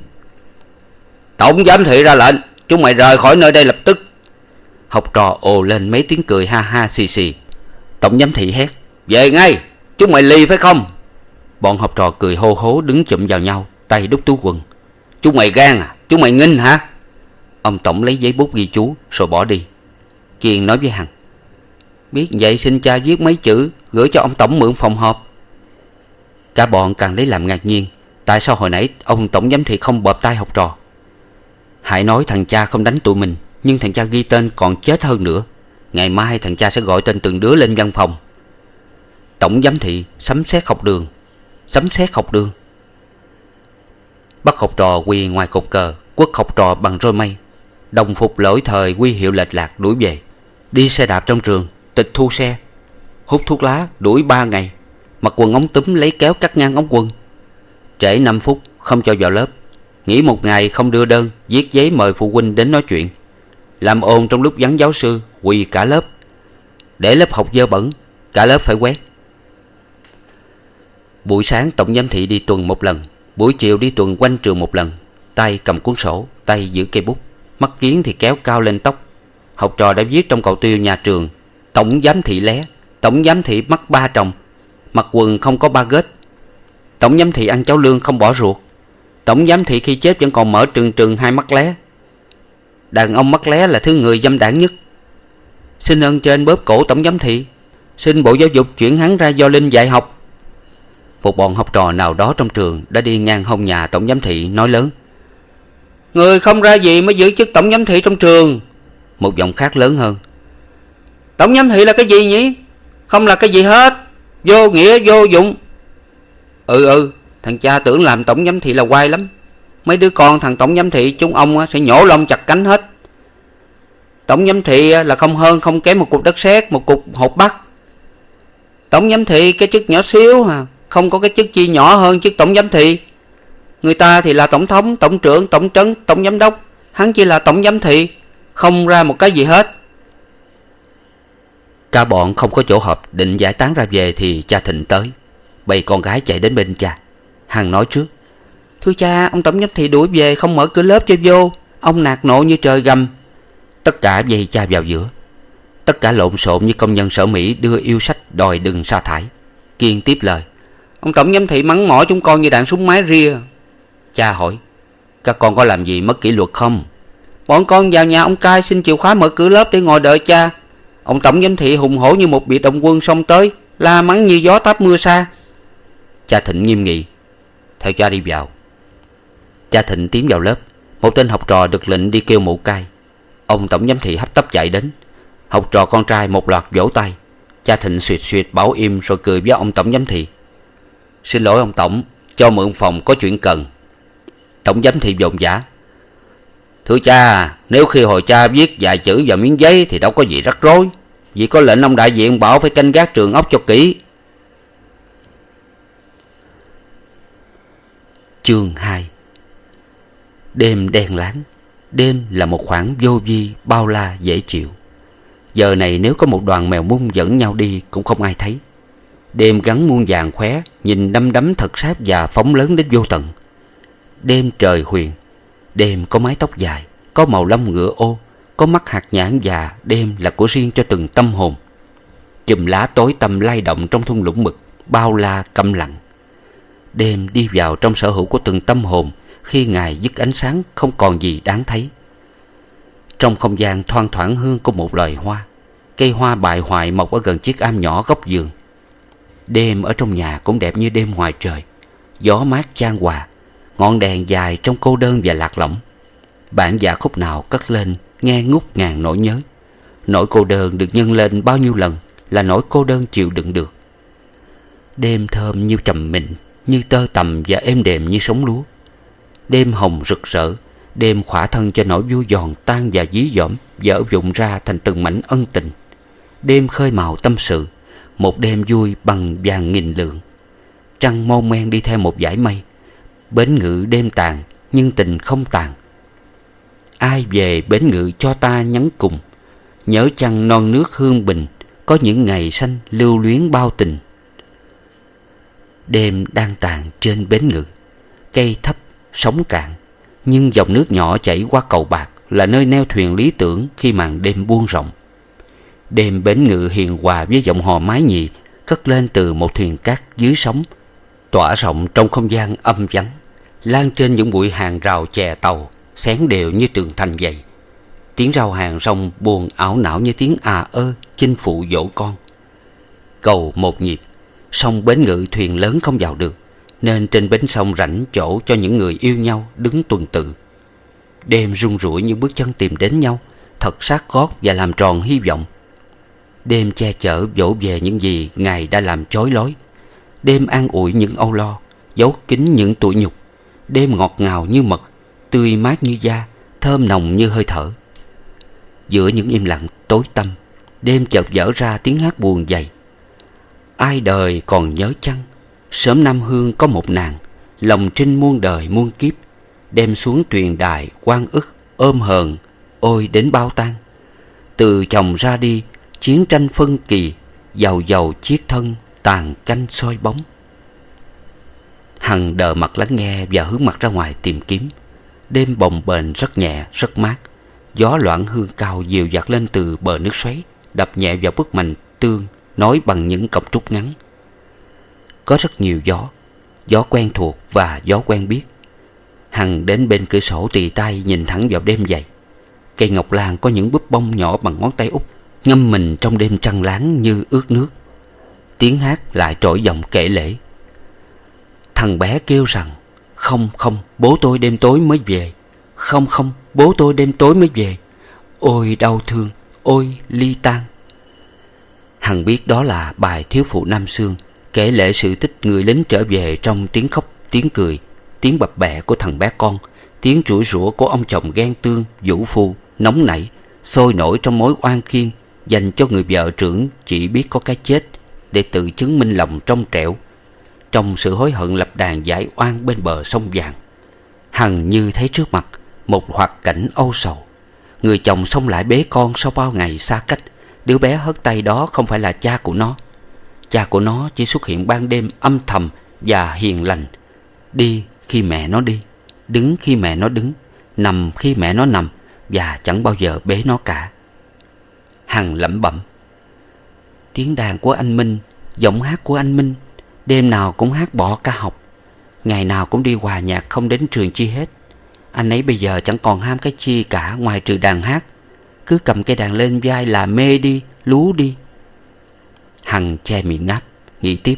Tổng giám thị ra lệnh, chúng mày rời khỏi nơi đây lập tức. Học trò ồ lên mấy tiếng cười ha ha xì xì. Tổng giám thị hét. Về ngay, chúng mày lì phải không? Bọn học trò cười hô hố đứng chụm vào nhau, tay đút túi quần. Chúng mày gan à? Chúng mày nghinh hả? Ông tổng lấy giấy bút ghi chú rồi bỏ đi. Kiên nói với Hằng. Biết vậy xin cha viết mấy chữ gửi cho ông tổng mượn phòng họp. Cả bọn càng lấy làm ngạc nhiên. Tại sao hồi nãy ông tổng giám thị không bợp tay học trò? Hãy nói thằng cha không đánh tụi mình, nhưng thằng cha ghi tên còn chết hơn nữa. Ngày mai thằng cha sẽ gọi tên từng đứa lên văn phòng. Tổng giám thị sấm sét học đường, sấm sét học đường. Bắt học trò quỳ ngoài cột cờ, quất học trò bằng roi mây. Đồng phục lỗi thời quy hiệu lệch lạc đuổi về. Đi xe đạp trong trường, tịch thu xe. Hút thuốc lá đuổi ba ngày. Mặc quần ống túm lấy kéo cắt ngang ống quần. Trễ năm phút không cho vào lớp. Nghỉ một ngày không đưa đơn, viết giấy mời phụ huynh đến nói chuyện. Làm ồn trong lúc vắng giáo sư, quỳ cả lớp. Để lớp học dơ bẩn, cả lớp phải quét. Buổi sáng tổng giám thị đi tuần một lần, buổi chiều đi tuần quanh trường một lần. Tay cầm cuốn sổ, tay giữ cây bút, mắt kiếng thì kéo cao lên tóc. Học trò đã viết trong cầu tiêu nhà trường: tổng giám thị lé, tổng giám thị mắc ba trồng, mặc quần không có ba gết, tổng giám thị ăn cháo lương không bỏ ruột, tổng giám thị khi chết vẫn còn mở trừng trừng hai mắt lé. Đàn ông mắt lé là thứ người dâm đảng nhất. Xin ơn trên bóp cổ tổng giám thị, xin Bộ Giáo dục chuyển hắn ra do linh dạy học. Một bọn học trò nào đó trong trường đã đi ngang hông nhà tổng giám thị nói lớn: người không ra gì mới giữ chức tổng giám thị trong trường. Một giọng khác lớn hơn: tổng giám thị là cái gì nhỉ? Không là cái gì hết, vô nghĩa vô dụng. Ừ ừ, thằng cha tưởng làm tổng giám thị là oai lắm. Mấy đứa con thằng tổng giám thị chúng ông sẽ nhổ lông chặt cánh hết. Tổng giám thị là không hơn không kém một cục đất sét, một cục hột bắc. Tổng giám thị cái chức nhỏ xíu à, không có cái chức chi nhỏ hơn chức tổng giám thị. Người ta thì là tổng thống, tổng trưởng, tổng trấn, tổng giám đốc. Hắn chỉ là tổng giám thị, không ra một cái gì hết. Cả bọn không có chỗ họp, định giải tán ra về thì cha Thịnh tới. Bầy con gái chạy đến bên cha. Hằng nói trước: thưa cha, ông tổng giám thị đuổi về không mở cửa lớp cho vô. Ông nạt nộ như trời gầm. Tất cả dây cha vào giữa. Tất cả lộn xộn như công nhân sở Mỹ đưa yêu sách đòi đừng sa thải. Kiên tiếp lời: ông tổng giám thị mắng mỏ chúng con như đạn súng máy ria. Cha hỏi: các con có làm gì mất kỷ luật không? Bọn con vào nhà ông cai xin chìa khóa mở cửa lớp để ngồi đợi cha. Ông tổng giám thị hùng hổ như một biệt động quân xông tới, la mắng như gió táp mưa xa. Cha Thịnh nghiêm nghị: theo cha đi vào. Cha Thịnh tiến vào lớp. Một tên học trò được lệnh đi kêu mụ cai. Ông tổng giám thị hấp tấp chạy đến. Học trò con trai một loạt vỗ tay. Cha Thịnh suyệt suyệt bảo im rồi cười với ông tổng giám thị: xin lỗi ông tổng, cho mượn phòng có chuyện cần. Tổng giám thị vội vã: thưa cha, nếu khi hồi cha viết vài chữ vào miếng giấy thì đâu có gì rắc rối. Vì có lệnh ông đại diện bảo phải canh gác trường ốc cho kỹ. Chương hai. Đêm đen láng. Đêm là một khoảng vô vi, bao la, dễ chịu. Giờ này nếu có một đoàn mèo mung dẫn nhau đi cũng không ai thấy. Đêm gắn muôn vàng khóe, nhìn đăm đắm thật sát và phóng lớn đến vô tận. Đêm trời huyền. Đêm có mái tóc dài, có màu lông ngựa ô, có mắt hạt nhãn, và đêm là của riêng cho từng tâm hồn. Chùm lá tối tăm lay động trong thung lũng mực, bao la câm lặng. Đêm đi vào trong sở hữu của từng tâm hồn khi ngày dứt ánh sáng không còn gì đáng thấy. Trong không gian thoang thoảng hương của một loài hoa. Cây hoa bại hoại mọc ở gần chiếc am nhỏ góc giường. Đêm ở trong nhà cũng đẹp như đêm ngoài trời. Gió mát chan hòa, ngọn đèn dài trong cô đơn và lạc lõng. Bản dạ khúc nào cất lên nghe ngút ngàn nỗi nhớ. Nỗi cô đơn được nhân lên bao nhiêu lần là nỗi cô đơn chịu đựng được. Đêm thơm như trầm mịn, như tơ tằm và êm đềm như sống lúa. Đêm hồng rực rỡ. Đêm khỏa thân cho nỗi vui giòn tan và dí dỏm, vỡ vụn ra thành từng mảnh ân tình. Đêm khơi màu tâm sự. Một đêm vui bằng vàng nghìn lượng. Trăng mon men đi theo một dải mây. Bến ngự đêm tàn, nhưng tình không tàn. Ai về bến ngự cho ta nhắn cùng. Nhớ chăng non nước hương bình, có những ngày xanh lưu luyến bao tình. Đêm đang tàn trên bến ngự. Cây thấp, sóng cạn, nhưng dòng nước nhỏ chảy qua cầu bạc là nơi neo thuyền lý tưởng khi màn đêm buông rộng. Đêm bến ngự hiền hòa với giọng hò mái nhì cất lên từ một thuyền cát dưới sóng, tỏa rộng trong không gian âm vắng, lan trên những bụi hàng rào chè tàu, xén đều như tường thành dày. Tiếng rao hàng rong buồn ảo não như tiếng à ơ chinh phụ dỗ con. Cầu một nhịp, sông bến ngự thuyền lớn không vào được, nên trên bến sông rảnh chỗ cho những người yêu nhau đứng tuần tự. Đêm rung rủi những bước chân tìm đến nhau, thật sát gót và làm tròn hy vọng. Đêm che chở dỗ về những gì ngày đã làm chói lối. Đêm an ủi những âu lo, giấu kín những tủi nhục. Đêm ngọt ngào như mật, tươi mát như da, thơm nồng như hơi thở. Giữa những im lặng tối tăm, đêm chợt vỡ ra tiếng hát buồn dày. Ai đời còn nhớ chăng, sớm Nam Hương có một nàng, lòng trinh muôn đời muôn kiếp, đem xuống truyền đài oan ức ôm hờn, ôi đến bao tan. Từ chồng ra đi, chiến tranh phân kỳ, giàu giàu chiết thân, tàn canh soi bóng. Hằng đờ mặt lắng nghe và hướng mặt ra ngoài tìm kiếm. Đêm bồng bềnh rất nhẹ, rất mát. Gió loãng hương cao dịu dạt lên từ bờ nước xoáy, đập nhẹ vào bức mành tương nối bằng những cọng trúc ngắn. Có rất nhiều gió, gió quen thuộc và gió quen biết. Hằng đến bên cửa sổ tì tay nhìn thẳng vào đêm dày. Cây ngọc lan có những búp bông nhỏ bằng ngón tay út, ngâm mình trong đêm trăng láng như ướt nước. Tiếng hát lại trỗi giọng kể lể. Thằng bé kêu rằng: Không không, bố tôi đêm tối mới về. Không không, bố tôi đêm tối mới về. Ôi đau thương, ôi ly tan. Hằng biết đó là bài Thiếu phụ Nam Xương, kể lể sự tích người lính trở về trong tiếng khóc, tiếng cười, tiếng bập bẹ của thằng bé con, tiếng chửi rủa của ông chồng ghen tương, vũ phu, nóng nảy, sôi nổi trong mối oan khiên dành cho người vợ trưởng chỉ biết có cái chết để tự chứng minh lòng trong trẻo. Trong sự hối hận lập đàn giải oan bên bờ sông vàng, Hằng như thấy trước mặt một hoạt cảnh âu sầu. Người chồng xông lại bế con sau bao ngày xa cách. Đứa bé hớt tay đó không phải là cha của nó. Cha của nó chỉ xuất hiện ban đêm âm thầm và hiền lành, đi khi mẹ nó đi, đứng khi mẹ nó đứng, nằm khi mẹ nó nằm, và chẳng bao giờ bế nó cả. Hằng lẩm bẩm. Tiếng đàn của anh Minh, giọng hát của anh Minh, đêm nào cũng hát bỏ ca học, ngày nào cũng đi hòa nhạc không đến trường chi hết. Anh ấy bây giờ chẳng còn ham cái chi cả ngoài trừ đàn hát. Cứ cầm cây đàn lên vai là mê đi, lú đi. Hằng che miệng ngáp, nghĩ tiếp.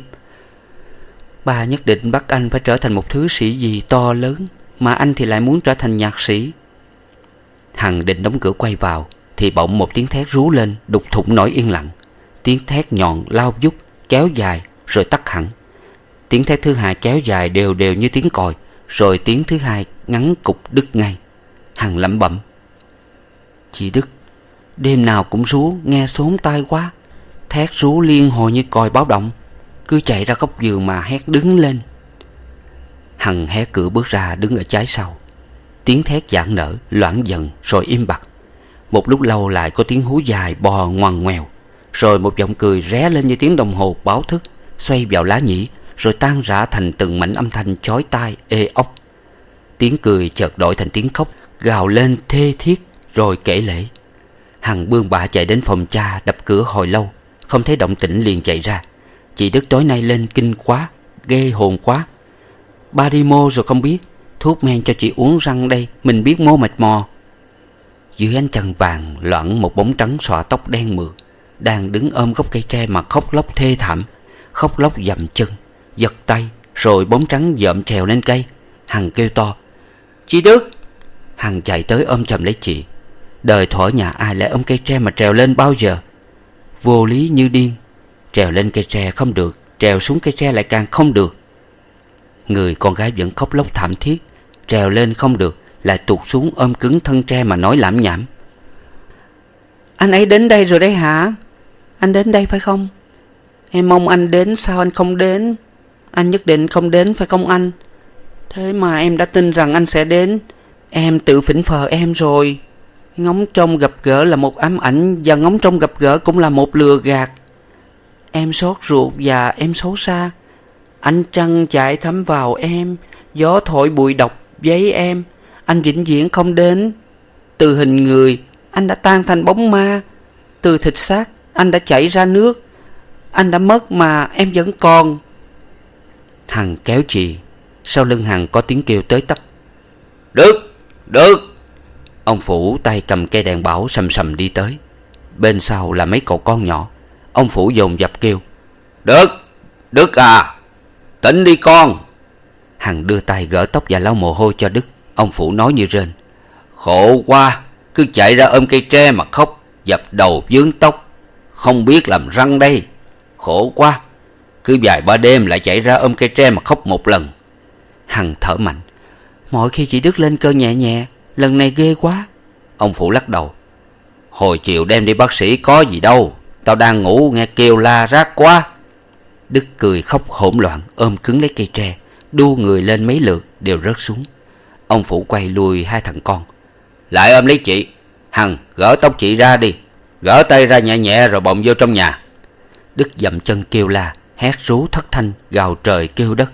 Ba nhất định bắt anh phải trở thành một thứ sĩ gì to lớn, mà anh thì lại muốn trở thành nhạc sĩ. Hằng định đóng cửa quay vào thì bỗng một tiếng thét rú lên, đục thủng nỗi yên lặng. Tiếng thét nhọn lao vút, kéo dài rồi tắt hẳn. Tiếng thét thứ hai kéo dài đều đều như tiếng còi, rồi tiếng thứ hai ngắn cục đứt ngay. Hằng lẩm bẩm. Chị Đức, đêm nào cũng rú, nghe xốn tai quá. Thét rú liên hồi như còi báo động. Cứ chạy ra góc giường mà hét đứng lên. Hằng hé cửa bước ra đứng ở trái sau. Tiếng thét giãn nở, loãng dần rồi im bặt. Một lúc lâu lại có tiếng hú dài bò ngoằn ngoèo, rồi một giọng cười ré lên như tiếng đồng hồ báo thức, xoay vào lá nhĩ, rồi tan rã thành từng mảnh âm thanh chói tai ê ốc. Tiếng cười chợt đổi thành tiếng khóc, gào lên thê thiết rồi kể lể. Hằng bươn bạ chạy đến phòng cha, đập cửa hồi lâu không thấy động tĩnh liền chạy ra. Chị Đức tối nay lên kinh quá, ghê hồn quá. Ba đi mô rồi không biết. Thuốc men cho chị uống răng đây, mình biết mô mệt mò. Dưới ánh trăng vàng loãng một bóng trắng xõa tóc đen mượt, đang đứng ôm gốc cây tre mà khóc lóc thê thảm. Khóc lóc dậm chân, giật tay, rồi bóng trắng dợm trèo lên cây. Hằng kêu to. Chị Đức! Hằng chạy tới ôm chầm lấy chị. Đời thuở nhà ai lại ôm cây tre mà trèo lên bao giờ. Vô lý như điên. Trèo lên cây tre không được, trèo xuống cây tre lại càng không được. Người con gái vẫn khóc lóc thảm thiết. Trèo lên không được, lại tụt xuống ôm cứng thân tre mà nói lảm nhảm. Anh ấy đến đây rồi đấy hả? Anh đến đây phải không? Em mong anh đến, sao anh không đến? Anh nhất định không đến phải không anh? Thế mà em đã tin rằng anh sẽ đến. Em tự phỉnh phờ em rồi. Ngóng trông gặp gỡ là một ám ảnh, và ngóng trông gặp gỡ cũng là một lừa gạt. Em xót ruột và em xấu xa. Ánh trăng chạy thấm vào em, gió thổi bụi độc giấy em. Anh vĩnh viễn không đến. Từ hình người, anh đã tan thành bóng ma. Từ thịt xác, anh đã chảy ra nước. Anh đã mất mà em vẫn còn. Hằng kéo chị. Sau lưng Hằng có tiếng kêu tới tấp. Được, được. Ông Phủ tay cầm cây đèn bảo sầm sầm đi tới. Bên sau là mấy cậu con nhỏ. Ông Phủ dồn dập kêu. Được, Đức à, tỉnh đi con. Hằng đưa tay gỡ tóc và lau mồ hôi cho Đức. Ông Phủ nói như rên: Khổ quá, cứ chạy ra ôm cây tre mà khóc, dập đầu vướng tóc, không biết làm răng đây. Khổ quá, cứ vài ba đêm lại chạy ra ôm cây tre mà khóc một lần. Hằng thở mạnh: Mỗi khi chị Đức lên cơn nhẹ nhẹ, lần này ghê quá. Ông Phủ lắc đầu: Hồi chiều đem đi bác sĩ có gì đâu, tao đang ngủ nghe kêu la rát quá. Đức cười khóc hỗn loạn, ôm cứng lấy cây tre, đu người lên mấy lượt đều rớt xuống. Ông Phủ quay lùi hai thằng con: Lại ôm lấy chị. Hằng, gỡ tóc chị ra đi, gỡ tay ra nhẹ nhẹ rồi bồng vô trong nhà. Đức dậm chân kêu la, hét rú thất thanh, gào trời kêu đất: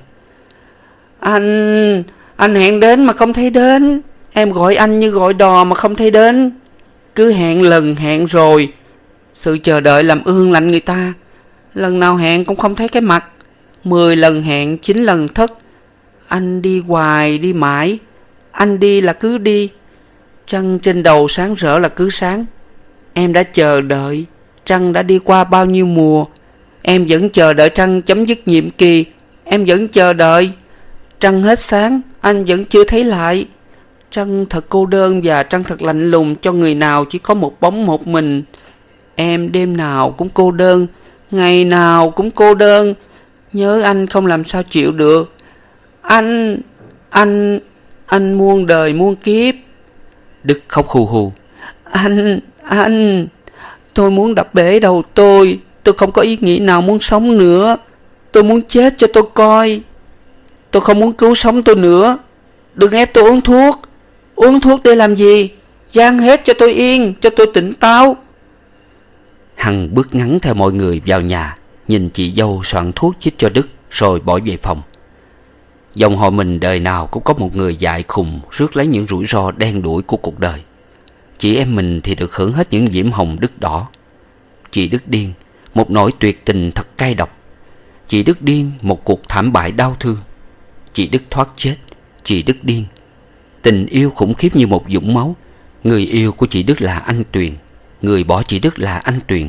Anh, anh hẹn đến mà không thấy đến. Em gọi anh như gọi đò mà không thấy đến. Cứ hẹn lần hẹn rồi, sự chờ đợi làm ương lạnh người ta. Lần nào hẹn cũng không thấy cái mặt. Mười lần hẹn, chín lần thất. Anh đi hoài đi mãi. Anh đi là cứ đi. Trăng trên đầu sáng rỡ là cứ sáng. Em đã chờ đợi. Trăng đã đi qua bao nhiêu mùa. Em vẫn chờ đợi trăng chấm dứt nhiệm kỳ. Em vẫn chờ đợi. Trăng hết sáng, anh vẫn chưa thấy lại. Trăng thật cô đơn và trăng thật lạnh lùng cho người nào chỉ có một bóng một mình. Em đêm nào cũng cô đơn, ngày nào cũng cô đơn. Nhớ anh không làm sao chịu được. Anh, anh, anh muôn đời muôn kiếp. Đức khóc hu hu: Anh, anh, tôi muốn đập bể đầu tôi. Tôi không có ý nghĩ nào muốn sống nữa. Tôi muốn chết cho tôi coi. Tôi không muốn cứu sống tôi nữa. Đừng ép tôi uống thuốc. Uống thuốc để làm gì? Giang hết cho tôi yên, cho tôi tỉnh táo. Hằng bước ngắn theo mọi người vào nhà, nhìn chị dâu soạn thuốc chích cho Đức rồi bỏ về phòng. Dòng họ mình đời nào cũng có một người dại khùng rước lấy những rủi ro đen đủi của cuộc đời. Chị em mình thì được hưởng hết những diễm hồng Đức đỏ. Chị Đức điên, một nỗi tuyệt tình thật cay độc. Chị Đức điên, một cuộc thảm bại đau thương. Chị Đức thoát chết. Chị Đức điên. Tình yêu khủng khiếp như một vũng máu. Người yêu của chị Đức là anh Tuyền. Người bỏ chị Đức là anh Tuyền.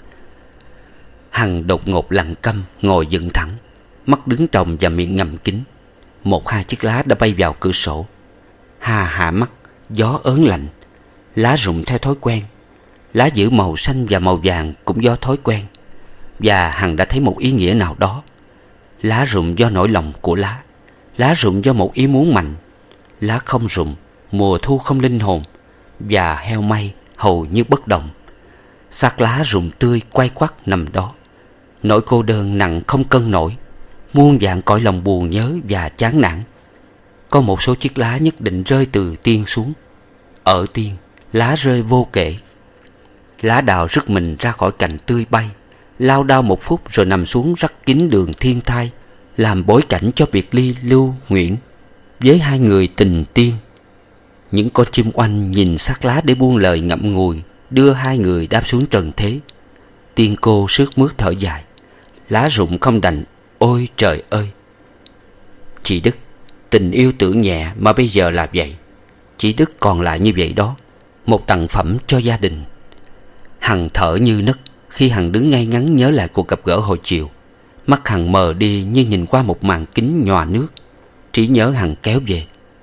Hằng đột ngột lặng câm, ngồi dựng thẳng, mắt đứng trồng và miệng ngậm kín. Một hai chiếc lá đã bay vào cửa sổ. Hà hạ mắt, gió ớn lạnh. Lá rụng theo thói quen. Lá giữ màu xanh và màu vàng cũng do thói quen. Và Hằng đã thấy một ý nghĩa nào đó. Lá rụng do nỗi lòng của lá. Lá rụng do một ý muốn mạnh. Lá không rụng, mùa thu không linh hồn. Và heo may hầu như bất động. Xác lá rụng tươi quay quắt nằm đó. Nỗi cô đơn nặng không cân nổi. Muôn vạn cõi lòng buồn nhớ và chán nản. Có một số chiếc lá nhất định rơi từ tiên xuống. Ở tiên, lá rơi vô kể. Lá đào rứt mình ra khỏi cành tươi bay, lao đao một phút rồi nằm xuống rắc kín đường thiên thai, làm bối cảnh cho biệt ly Lưu Nguyễn với hai người tình tiên. Những con chim oanh nhìn xác lá để buông lời ngậm ngùi, đưa hai người đáp xuống trần thế. Tiên cô sướt mướt thở dài. Lá rụng không đành, ôi trời ơi. Chị Đức, tình yêu tưởng nhẹ mà bây giờ là vậy. Chị Đức còn lại như vậy đó, một tặng phẩm cho gia đình. Hằng thở như nấc khi Hằng đứng ngay ngắn nhớ lại cuộc gặp gỡ hồi chiều. Mắt Hằng mờ đi như nhìn qua một màn kính nhòa nước. Trí nhớ Hằng kéo về.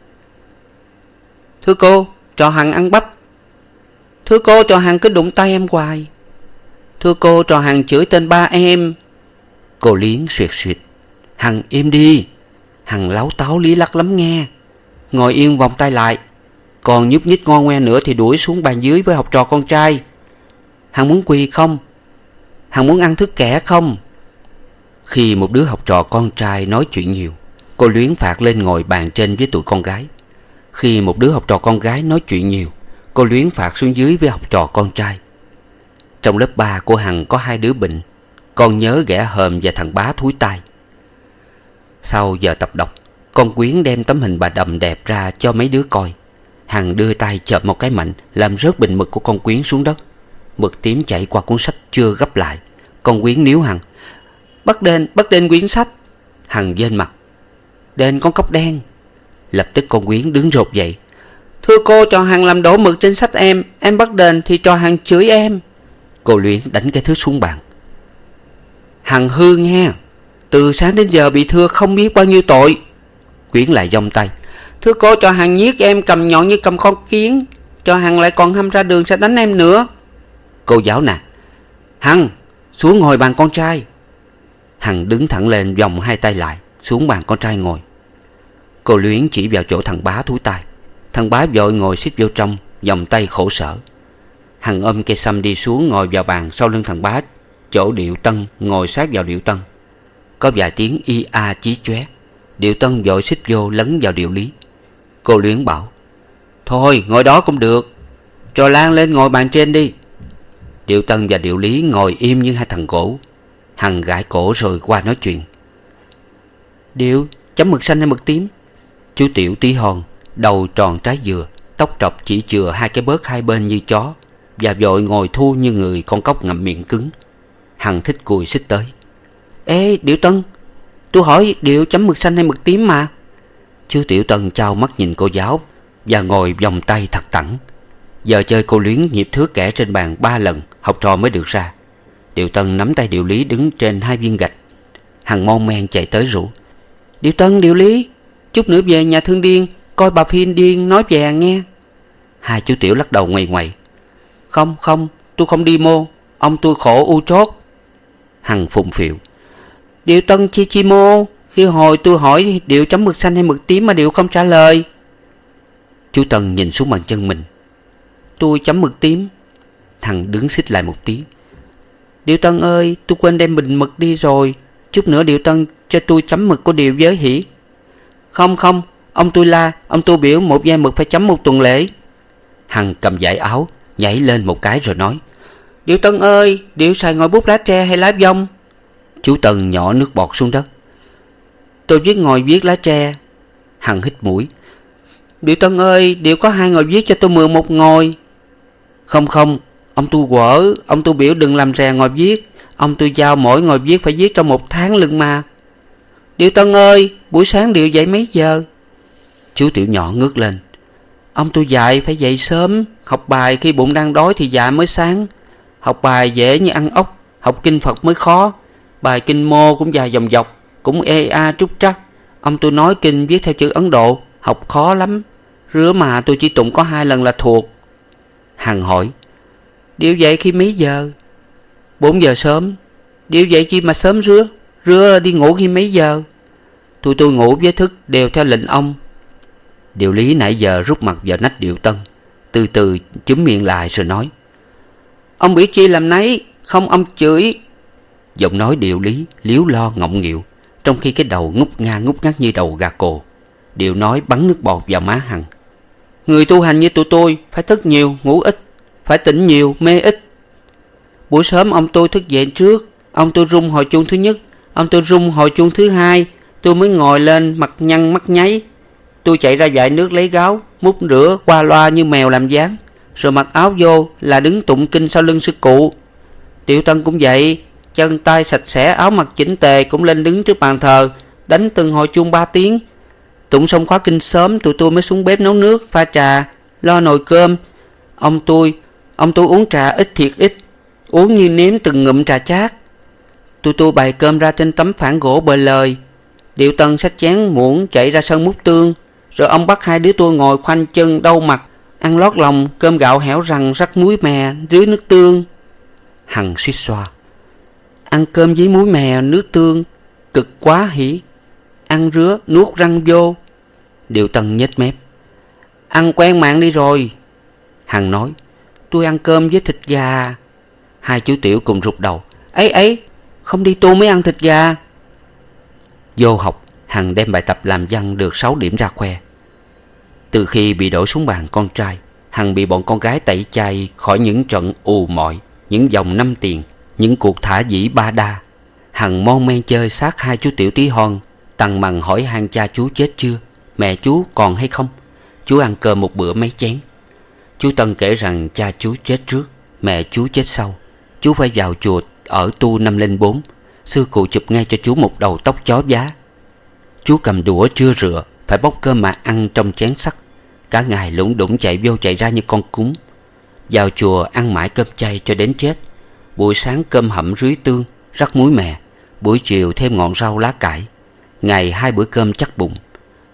Thưa cô, trò Hằng ăn bắp. Thưa cô, trò Hằng cứ đụng tay em hoài. Thưa cô, trò Hằng chửi tên ba em. Cô Liến suyệt suyệt. Hằng im đi. Hằng láo táo lý lắc lắm nghe. Ngồi yên vòng tay lại. Còn nhúc nhích ngon ngoe nữa thì đuổi xuống bàn dưới với học trò con trai. Hằng muốn quỳ không? Hằng muốn ăn thức kẻ không? Khi một đứa học trò con trai nói chuyện nhiều, cô Luyến phạt lên ngồi bàn trên với tụi con gái. Khi một đứa học trò con gái nói chuyện nhiều, cô Luyến phạt xuống dưới với học trò con trai. Trong lớp ba của Hằng có hai đứa bệnh, con Nhớ ghẻ hờm và thằng Bá thúi tai. Sau giờ tập đọc, con Quyến đem tấm hình bà Đầm đẹp ra cho mấy đứa coi. Hằng đưa tay chợp một cái mạnh, làm rớt bình mực của con Quyến xuống đất. Mực tím chảy qua cuốn sách chưa gấp lại. Con Quyến níu Hằng. Bắt đền, bắt đền quyển sách. Hằng dên mặt. Đền con cóc đen. Lập tức con Quyến đứng rột dậy. Thưa cô, trò Hằng làm đổ mực trên sách em. Em bắt đền thì trò Hằng chửi em. Cô Luyến đánh cái thước xuống bàn. Hằng hư nghe. Từ sáng đến giờ bị thưa không biết bao nhiêu tội. Quyến lại giông tay. Thưa cô, cho Hằng nhiếc em cầm nhọn như cầm con kiến, cho Hằng lại còn hăm ra đường sẽ đánh em nữa. Cô giáo nạt. Hằng, xuống ngồi bàn con trai. Hằng đứng thẳng lên, vòng hai tay lại, xuống bàn con trai ngồi. Cô Luyến chỉ vào chỗ thằng Bá thúi tai. Thằng Bá vội ngồi xích vô trong, vòng tay khổ sở. Hằng ôm cây sâm đi xuống ngồi vào bàn sau lưng thằng Bá, chỗ Điệu Tân ngồi sát vào Điệu Tân. Có vài tiếng y a chí chóe. Điệu Tân vội xích vô lấn vào Điệu Lý. Cô Luyến bảo. Thôi ngồi đó cũng được, cho Lan lên ngồi bàn trên đi. Điệu Tân và Điệu Lý ngồi im như hai thằng gỗ. Hằng gãi cổ rồi qua nói chuyện. Điệu, chấm mực xanh hay mực tím? Chú Tiểu tí hon, đầu tròn trái dừa, tóc trọc chỉ chừa hai cái bớt hai bên như chó, và vội ngồi thu như người con cóc ngậm miệng cứng. Hằng thích cùi xích tới. Ê Điệu Tân, tôi hỏi Điệu chấm mực xanh hay mực tím mà. Chú Tiểu Tân trao mắt nhìn cô giáo và ngồi vòng tay thật thẳng. Giờ chơi cô Luyến nhịp thước kẻ trên bàn ba lần, học trò mới được ra. Điệu Tân nắm tay Điệu Lý đứng trên hai viên gạch. Hằng mon men chạy tới rủ. Điệu Tân, Điệu Lý, chút nữa về nhà thương điên coi bà Phiên điên nói về nghe. Hai chú Tiểu lắc đầu ngoầy ngoầy. Không không, tôi không đi mô, ông tôi khổ u trót. Hằng phụng phịu. Điệu Tân chi chi mô, khi hồi tôi hỏi Điệu chấm mực xanh hay mực tím mà Điệu không trả lời. Chú Tân nhìn xuống bàn chân mình. Tôi chấm mực tím. Thằng đứng xích lại một tí. Điệu Tân ơi, tôi quên đem bình mực đi rồi, chút nữa Điệu Tân cho tôi chấm mực của Điệu với hỉ. Không không, ông tôi la, ông tôi biểu một vai mực phải chấm một tuần lễ. Hằng cầm dải áo, nhảy lên một cái rồi nói. Điệu Tân ơi, Điệu xài ngòi bút lá tre hay lá vong? Chú Tân nhỏ nước bọt xuống đất. Tôi viết ngòi viết lá tre. Hằng hít mũi. Điệu Tân ơi, Điệu có hai ngòi viết cho tôi mượn một ngòi. Không không, ông tôi quở, ông tôi biểu đừng làm rè ngòi viết. Ông tôi giao mỗi ngòi viết phải viết trong một tháng lưng mà. Điệu Tân ơi, buổi sáng Điệu dậy mấy giờ? Chú Tiểu nhỏ ngước lên. Ông tôi dạy phải dậy sớm, học bài khi bụng đang đói thì dạy mới sáng. Học bài dễ như ăn ốc, học kinh Phật mới khó. Bài kinh mô cũng dài dòng dọc, cũng ê a trúc trắc. Ông tôi nói kinh viết theo chữ Ấn Độ, học khó lắm. Rứa mà tôi chỉ tụng có hai lần là thuộc. Hằng hỏi. Điệu dậy khi mấy giờ? Bốn giờ sớm. Điệu dậy chi mà sớm rứa? Rứa đi ngủ khi mấy giờ? Tụi tôi ngủ với thức đều theo lệnh ông. Điệu Lý nãy giờ rút mặt vào nách Điệu Tân, từ từ chúm miệng lại rồi nói. Ông biểu chi làm nấy, không ông chửi. Giọng nói Điệu Lý líu lo ngọng nghịu, trong khi cái đầu ngút nga ngút ngắt như đầu gà cồ. Điệu nói bắn nước bọt vào má Hằng. Người tu hành như tụi tôi phải thức nhiều, ngủ ít, phải tỉnh nhiều, mê ít. Buổi sớm ông tôi thức dậy trước, ông tôi rung hồi chuông thứ nhất, ông tôi rung hồi chuông thứ hai. Tôi mới ngồi lên mặt nhăn mắt nháy. Tôi chạy ra vại nước lấy gáo, múc rửa qua loa như mèo làm dáng, rồi mặc áo vô là đứng tụng kinh sau lưng sư cụ. Điệu Tân cũng vậy, chân tay sạch sẽ, áo mặc chỉnh tề, cũng lên đứng trước bàn thờ, đánh từng hồi chuông ba tiếng. Tụng xong khóa kinh sớm, tụi tôi mới xuống bếp nấu nước, pha trà, lo nồi cơm. Ông tôi, ông tôi uống trà ít thiệt ít, uống như nếm từng ngụm trà chát. Tụi tôi bày cơm ra trên tấm phản gỗ bời lời. Điệu Tân xách chén muỗng chạy ra sân múc tương, rồi ông bắt hai đứa tôi ngồi khoanh chân đau mặt, ăn lót lòng cơm gạo hẻo răng rắc muối mè dưới nước tương. Hằng suýt xoa. Ăn cơm với muối mè nước tương cực quá hỉ. Ăn rứa nuốt răng vô. Điệu Tân nhếch mép. Ăn quen mạng đi rồi. Hằng nói. Tôi ăn cơm với thịt gà. Hai chú Tiểu cùng rụt đầu. Ấy ấy, không đi tu mới ăn thịt gà. Vô học, Hằng đem bài tập làm văn được sáu điểm ra khoe. Từ khi bị đổ xuống bàn con trai, Hằng bị bọn con gái tẩy chay khỏi những trận ù mọi, những vòng năm tiền, những cuộc thả dĩ ba đa. Hằng mon men chơi sát hai chú Tiểu tí hon, tằng mằng hỏi han cha chú chết chưa, mẹ chú còn hay không, chú ăn cơm một bữa mấy chén. Chú Tân kể rằng cha chú chết trước, mẹ chú chết sau. Chú phải vào chùa ở tu năm lên bốn. Sư cụ chụp ngay cho chú một đầu tóc chó vá. Chú cầm đũa chưa rửa, phải bóc cơm mà ăn trong chén sắt. Cả ngày lủng đủng chạy vô chạy ra như con cún. Vào chùa ăn mãi cơm chay cho đến chết. Buổi sáng cơm hẩm rưới tương, rắc muối mè. Buổi chiều thêm ngọn rau lá cải. Ngày hai bữa cơm chắc bụng.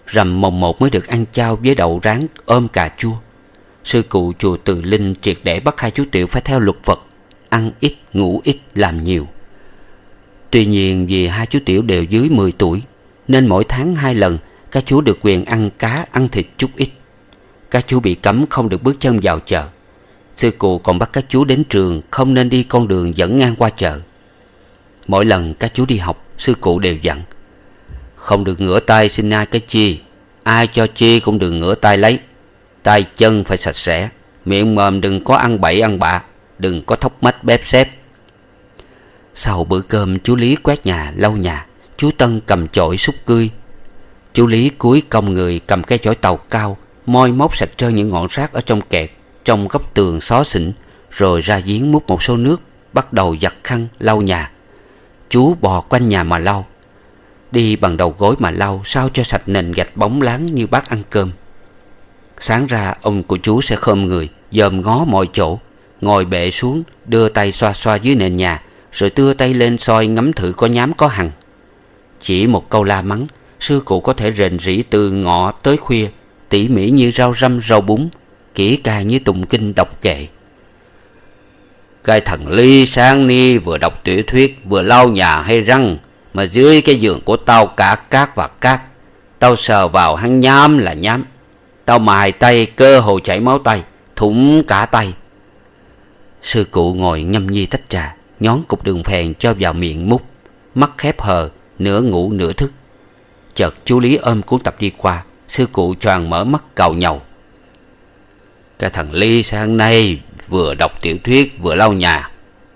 rằm mồng một mới được ăn chao với đậu rán ôm cà chua. Sư cụ chùa Từ Linh triệt để bắt hai chú tiểu phải theo luật Phật, ăn ít, ngủ ít, làm nhiều. Tuy nhiên vì hai chú tiểu đều dưới mười tuổi, nên mỗi tháng hai lần các chú được quyền ăn cá, ăn thịt chút ít. Các chú bị cấm không được bước chân vào chợ. Sư cụ còn bắt các chú đến trường không nên đi con đường dẫn ngang qua chợ. Mỗi lần các chú đi học, sư cụ đều dặn: không được ngửa tay xin ai cái chi, ai cho chi cũng đừng ngửa tay lấy. Tay chân phải sạch sẽ, miệng mồm đừng có ăn bậy ăn bạ, đừng có thốc mách bếp xếp. Sau bữa cơm, chú Lý quét nhà, lau nhà, chú Tân cầm chổi xúc cươi. Chú Lý cúi cong người cầm cái chổi tàu cao, moi móc sạch trơn những ngọn rác ở trong kẹt, trong góc tường xó xỉnh, rồi ra giếng múc một số nước, bắt đầu giặt khăn lau nhà. Chú bò quanh nhà mà lau, đi bằng đầu gối mà lau sao cho sạch nền gạch bóng láng như bát ăn cơm. Sáng ra ông của chú sẽ khom người dòm ngó mọi chỗ, ngồi bệ xuống, đưa tay xoa xoa dưới nền nhà, rồi đưa tay lên soi ngắm thử có nhám có hằn. Chỉ một câu la mắng, sư cụ có thể rền rĩ từ ngọ tới khuya, tỉ mỉ như rau răm rau bún, kỹ càng như tụng kinh đọc kệ. Cái thằng Ly sáng ni vừa đọc tiểu thuyết vừa lau nhà hay răng, mà dưới cái giường của tao cả cát và cát. Tao sờ vào hắn nhám là nhám. Tao mài tay cơ hồ chảy máu tay, thủng cả tay. Sư cụ ngồi nhâm nhi tách trà, nhón cục đường phèn cho vào miệng múc, mắt khép hờ, nửa ngủ nửa thức. Chợt chú Lý ôm cuốn tập đi qua. Sư cụ choàng mở mắt càu nhàu: cái thằng Ly sáng nay vừa đọc tiểu thuyết vừa lau nhà.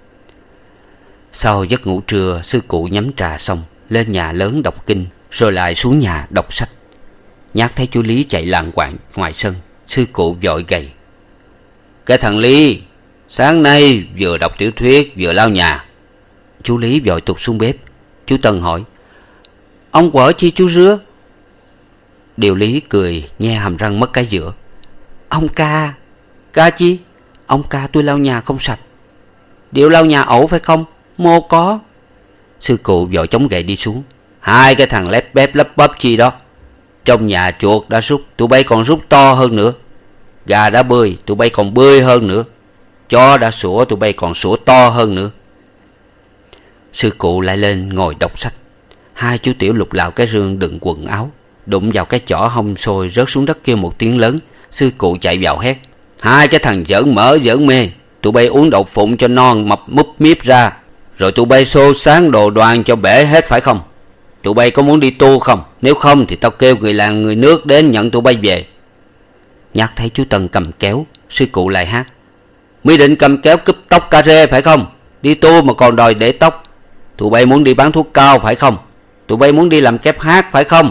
Sau giấc ngủ trưa, sư cụ nhắm trà xong lên nhà lớn đọc kinh, rồi lại xuống nhà đọc sách. Nhát thấy chú Lý chạy lạng quạng ngoài sân, sư cụ vội gầy: cái thằng Lý sáng nay vừa đọc tiểu thuyết vừa lau nhà. Chú Lý vội tụt xuống bếp. Chú Tân hỏi: ông quở chi chú Rứa? Điều Lý cười nhe hàm răng mất cái giữa: ông ca. Ca chi? Ông ca tôi lau nhà không sạch. Điều lau nhà ẩu phải không? Mô có. Sư cụ vội chống gậy đi xuống: hai cái thằng lép bép lấp bắp chi đó. Trong nhà chuột đã rút, tụi bay còn rút to hơn nữa. Gà đã bơi, tụi bay còn bơi hơn nữa. Chó đã sủa, tụi bay còn sủa to hơn nữa. Sư cụ lại lên ngồi đọc sách. Hai chú tiểu lục lạo cái rương đựng quần áo, đụng vào cái chỏ hông sôi rớt xuống đất kêu một tiếng lớn. Sư cụ chạy vào hét: hai cái thằng giỡn mỡ giỡn mê, tụi bay uống đậu phụng cho non mập múp miếp ra, rồi tụi bay xô sáng đồ đoàn cho bể hết phải không? Tụi bay có muốn đi tu không? Nếu không thì tao kêu người làng người nước đến nhận tụi bay về. Nhát thấy chú Tân cầm kéo, sư cụ lại hát: mới định cầm kéo cúp tóc cà rê phải không? Đi tu mà còn đòi để tóc. Tụi bay muốn đi bán thuốc cao phải không? Tụi bay muốn đi làm kép hát phải không?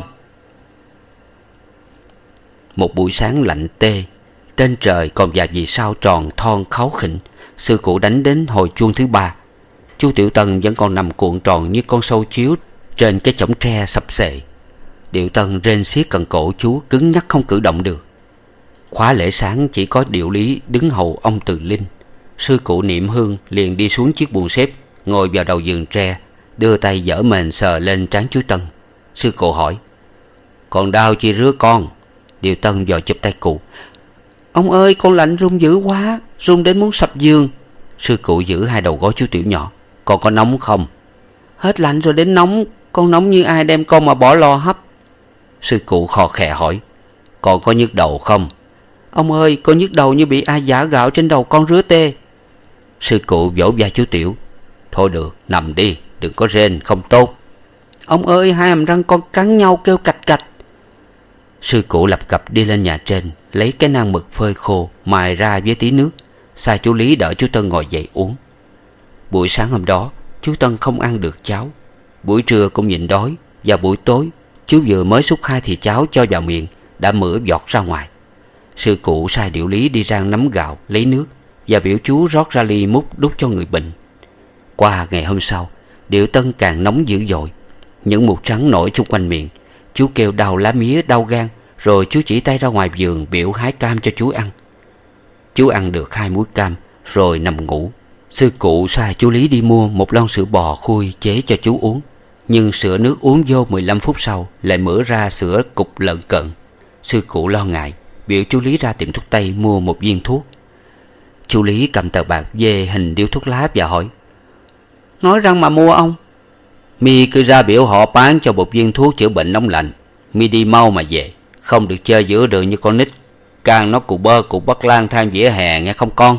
Một buổi sáng lạnh tê, trên trời còn vài vì sao tròn thon kháu khỉnh. Sư cụ đánh đến hồi chuông thứ ba. Chú Tiểu Tân vẫn còn nằm cuộn tròn như con sâu chiếu trên cái chõng tre sập xệ. Điệu Tân rên xiết cần cổ chú, cứng nhắc không cử động được. Khóa lễ sáng chỉ có Điệu Lý đứng hầu ông Từ Linh. Sư cụ niệm hương liền đi xuống chiếc buồng xếp, ngồi vào đầu giường tre, đưa tay dở mền sờ lên trán chú Tân. Sư cụ hỏi: còn đau chi Rứa con? Điệu Tân vò chụp tay cụ: ông ơi, con lạnh run dữ quá, run đến muốn sập giường. Sư cụ giữ hai đầu gối chú Tiểu nhỏ: con có nóng không? Hết lạnh rồi đến nóng, con nóng như ai đem con mà bỏ lò hấp. Sư cụ khò khè hỏi: con có nhức đầu không? Ông ơi, con nhức đầu như bị ai giã gạo trên đầu con Rứa tê. Sư cụ vỗ vai chú Tiểu: thôi được, nằm đi, đừng có rên, không tốt. Ông ơi, hai hàm răng con cắn nhau kêu cạch cạch. Sư cụ lập cập đi lên nhà trên, lấy cái nang mực phơi khô mài ra với tí nước, sai chú Lý đỡ chú Tân ngồi dậy uống. Buổi sáng hôm đó chú Tân không ăn được cháo, buổi trưa cũng nhịn đói, và buổi tối chú vừa mới xúc hai thìa cháo cho vào miệng đã mửa giọt ra ngoài. Sư cụ sai Điệu Lý đi rang nắm gạo lấy nước, và biểu chú rót ra ly múc đút cho người bệnh. Qua ngày hôm sau, Điệu Tân càng nóng dữ dội, những mụn trắng nổi chung quanh miệng. Chú kêu đau lá mía, đau gan, rồi chú chỉ tay ra ngoài vườn biểu hái cam cho chú ăn. Chú ăn được hai muối cam rồi nằm ngủ. Sư cụ sai chú Lý đi mua một lon sữa bò khui chế cho chú uống. Nhưng sữa nước uống vô mười lăm phút sau lại mửa ra sữa cục lợn cợn. Sư cụ lo ngại, biểu chú Lý ra tiệm thuốc tây mua một viên thuốc. Chú Lý cầm tờ bạc về hình điếu thuốc lá và hỏi: Nói rằng mà mua ông. Mi cứ ra biểu họ bán cho một viên thuốc chữa bệnh nóng lạnh. Mi đi mau mà về, không được chơi giữa đường như con nít. Càng nó cụ bơ cụ bắt lang thang vỉa hè nghe không con.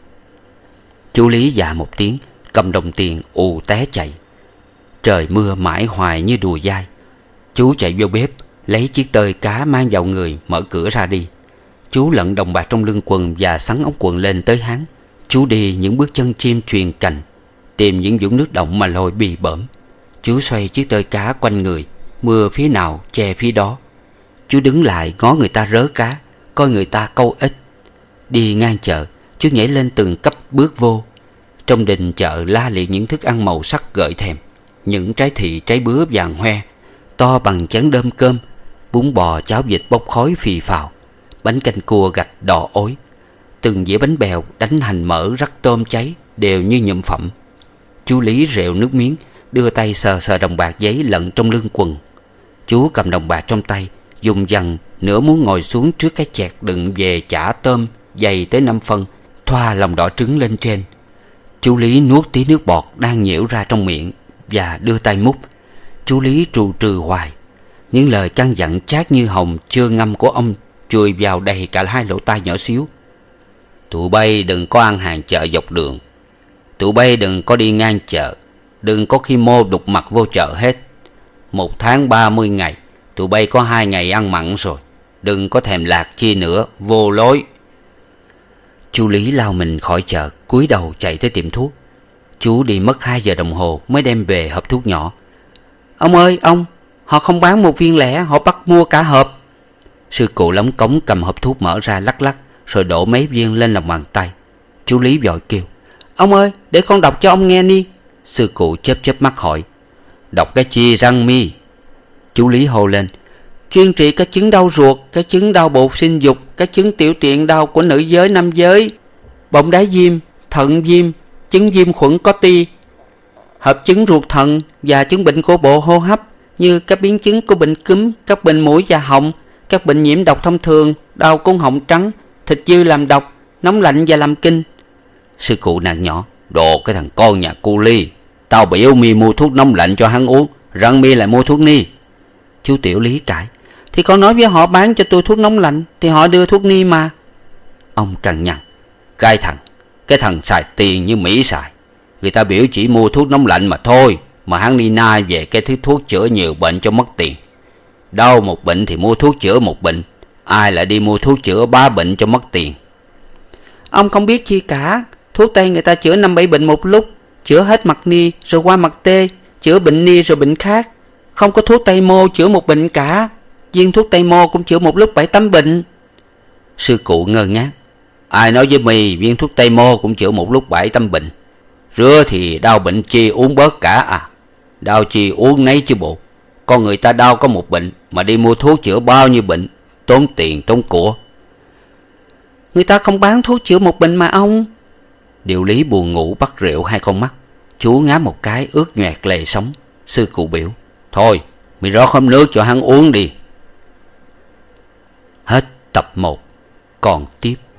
Chú Lý dạ một tiếng, cầm đồng tiền ù té chạy. Trời mưa mãi hoài như đùa dai. Chú chạy vô bếp, lấy chiếc tơi cá mang vào người, mở cửa ra đi. Chú lận đồng bạc trong lưng quần và xắn ống quần lên tới háng. Chú đi những bước chân chim truyền cành, tìm những vũng nước động mà lôi bì bõm. Chú xoay chiếc tơi cá quanh người, mưa phía nào che phía đó. Chú đứng lại ngó người ta rớ cá, coi người ta câu ếch. Đi ngang chợ, chú nhảy lên từng cấp bước vô. Trong đình chợ la liệt những thức ăn màu sắc gợi thèm. Những trái thị trái bứa vàng hoe, to bằng chén đơm cơm. Bún bò cháo vịt bốc khói phì phào, bánh canh cua gạch đỏ ối. Từng dĩa bánh bèo đánh hành mỡ rắc tôm cháy đều như nhụm phẩm. Chú Lý rệu nước miếng, đưa tay sờ sờ đồng bạc giấy lận trong lưng quần. Chú cầm đồng bạc trong tay, dùng dằn nửa muốn ngồi xuống trước cái chẹt đựng về chả tôm dày tới năm phân, thoa lòng đỏ trứng lên trên. Chú Lý nuốt tí nước bọt đang nhiễu ra trong miệng và đưa tay múc. Chú Lý trù trừ hoài. Những lời căn dặn chát như hồng chưa ngâm của ông chui vào đầy cả hai lỗ tai nhỏ xíu. Tụi bay đừng có ăn hàng chợ dọc đường. Tụi bay đừng có đi ngang chợ. Đừng có khi mô đục mặt vô chợ hết. Một tháng ba mươi ngày, tụi bay có hai ngày ăn mặn rồi. Đừng có thèm lạc chi nữa, vô lối. Chú Lý lao mình khỏi chợ, cúi đầu chạy tới tiệm thuốc. Chú đi mất hai giờ đồng hồ mới đem về hộp thuốc nhỏ. Ông ơi ông, họ không bán một viên lẻ, họ bắt mua cả hộp. Sư cụ lóng cống cầm hộp thuốc mở ra lắc lắc, rồi đổ mấy viên lên lòng bàn tay. Chú Lý vội kêu: Ông ơi, để con đọc cho ông nghe đi. Sư cụ chớp chớp mắt hỏi: Đọc cái chi răng mi? Chú Lý hô lên: Chuyên trị các chứng đau ruột, các chứng đau bộ sinh dục, các chứng tiểu tiện đau của nữ giới nam giới, bọng đái viêm, thận viêm, chứng viêm khuẩn có ti, hợp chứng ruột thận và chứng bệnh của bộ hô hấp như các biến chứng của bệnh cúm, các bệnh mũi và họng, các bệnh nhiễm độc thông thường, đau cuống họng trắng, thịt dư làm độc, nóng lạnh và làm kinh. Sư cụ nạt nhỏ: Đồ cái thằng con nhà cu Ly, tao biểu mi mua thuốc nóng lạnh cho hắn uống, răng mi lại mua thuốc ni. Chú Tiểu Lý cãi: Thì con nói với họ bán cho tôi thuốc nóng lạnh, thì họ đưa thuốc ni mà. Ông cằn nhằn: Cái thằng Cái thằng xài tiền như Mỹ xài. Người ta biểu chỉ mua thuốc nóng lạnh mà thôi, mà hắn đi nai về cái thứ thuốc chữa nhiều bệnh cho mất tiền. Đau một bệnh thì mua thuốc chữa một bệnh, ai lại đi mua thuốc chữa ba bệnh cho mất tiền. Ông không biết chi cả. Thuốc tây người ta chữa năm bảy bệnh một lúc, chữa hết mặt ni rồi qua mặt tê, chữa bệnh ni rồi bệnh khác. Không có thuốc tây mô chữa một bệnh cả. Viên thuốc tây mô cũng chữa một lúc bảy tám bệnh. Sư cụ ngơ ngác: Ai nói với mì viên thuốc tây mô cũng chữa một lúc bảy tám bệnh? Rứa thì đau bệnh chi uống bớt cả à? Đau chi uống nấy chứ bộ. Con người ta đau có một bệnh mà đi mua thuốc chữa bao nhiêu bệnh, tốn tiền tốn của. Người ta không bán thuốc chữa một bệnh mà ông. Điệu Lý buồn ngủ bắt rượu hai con mắt. Chú ngáp một cái ướt nhoẹt lề sống. Sư cụ biểu: Thôi mày rót khóm nước cho hắn uống đi. Hết tập một. Còn tiếp.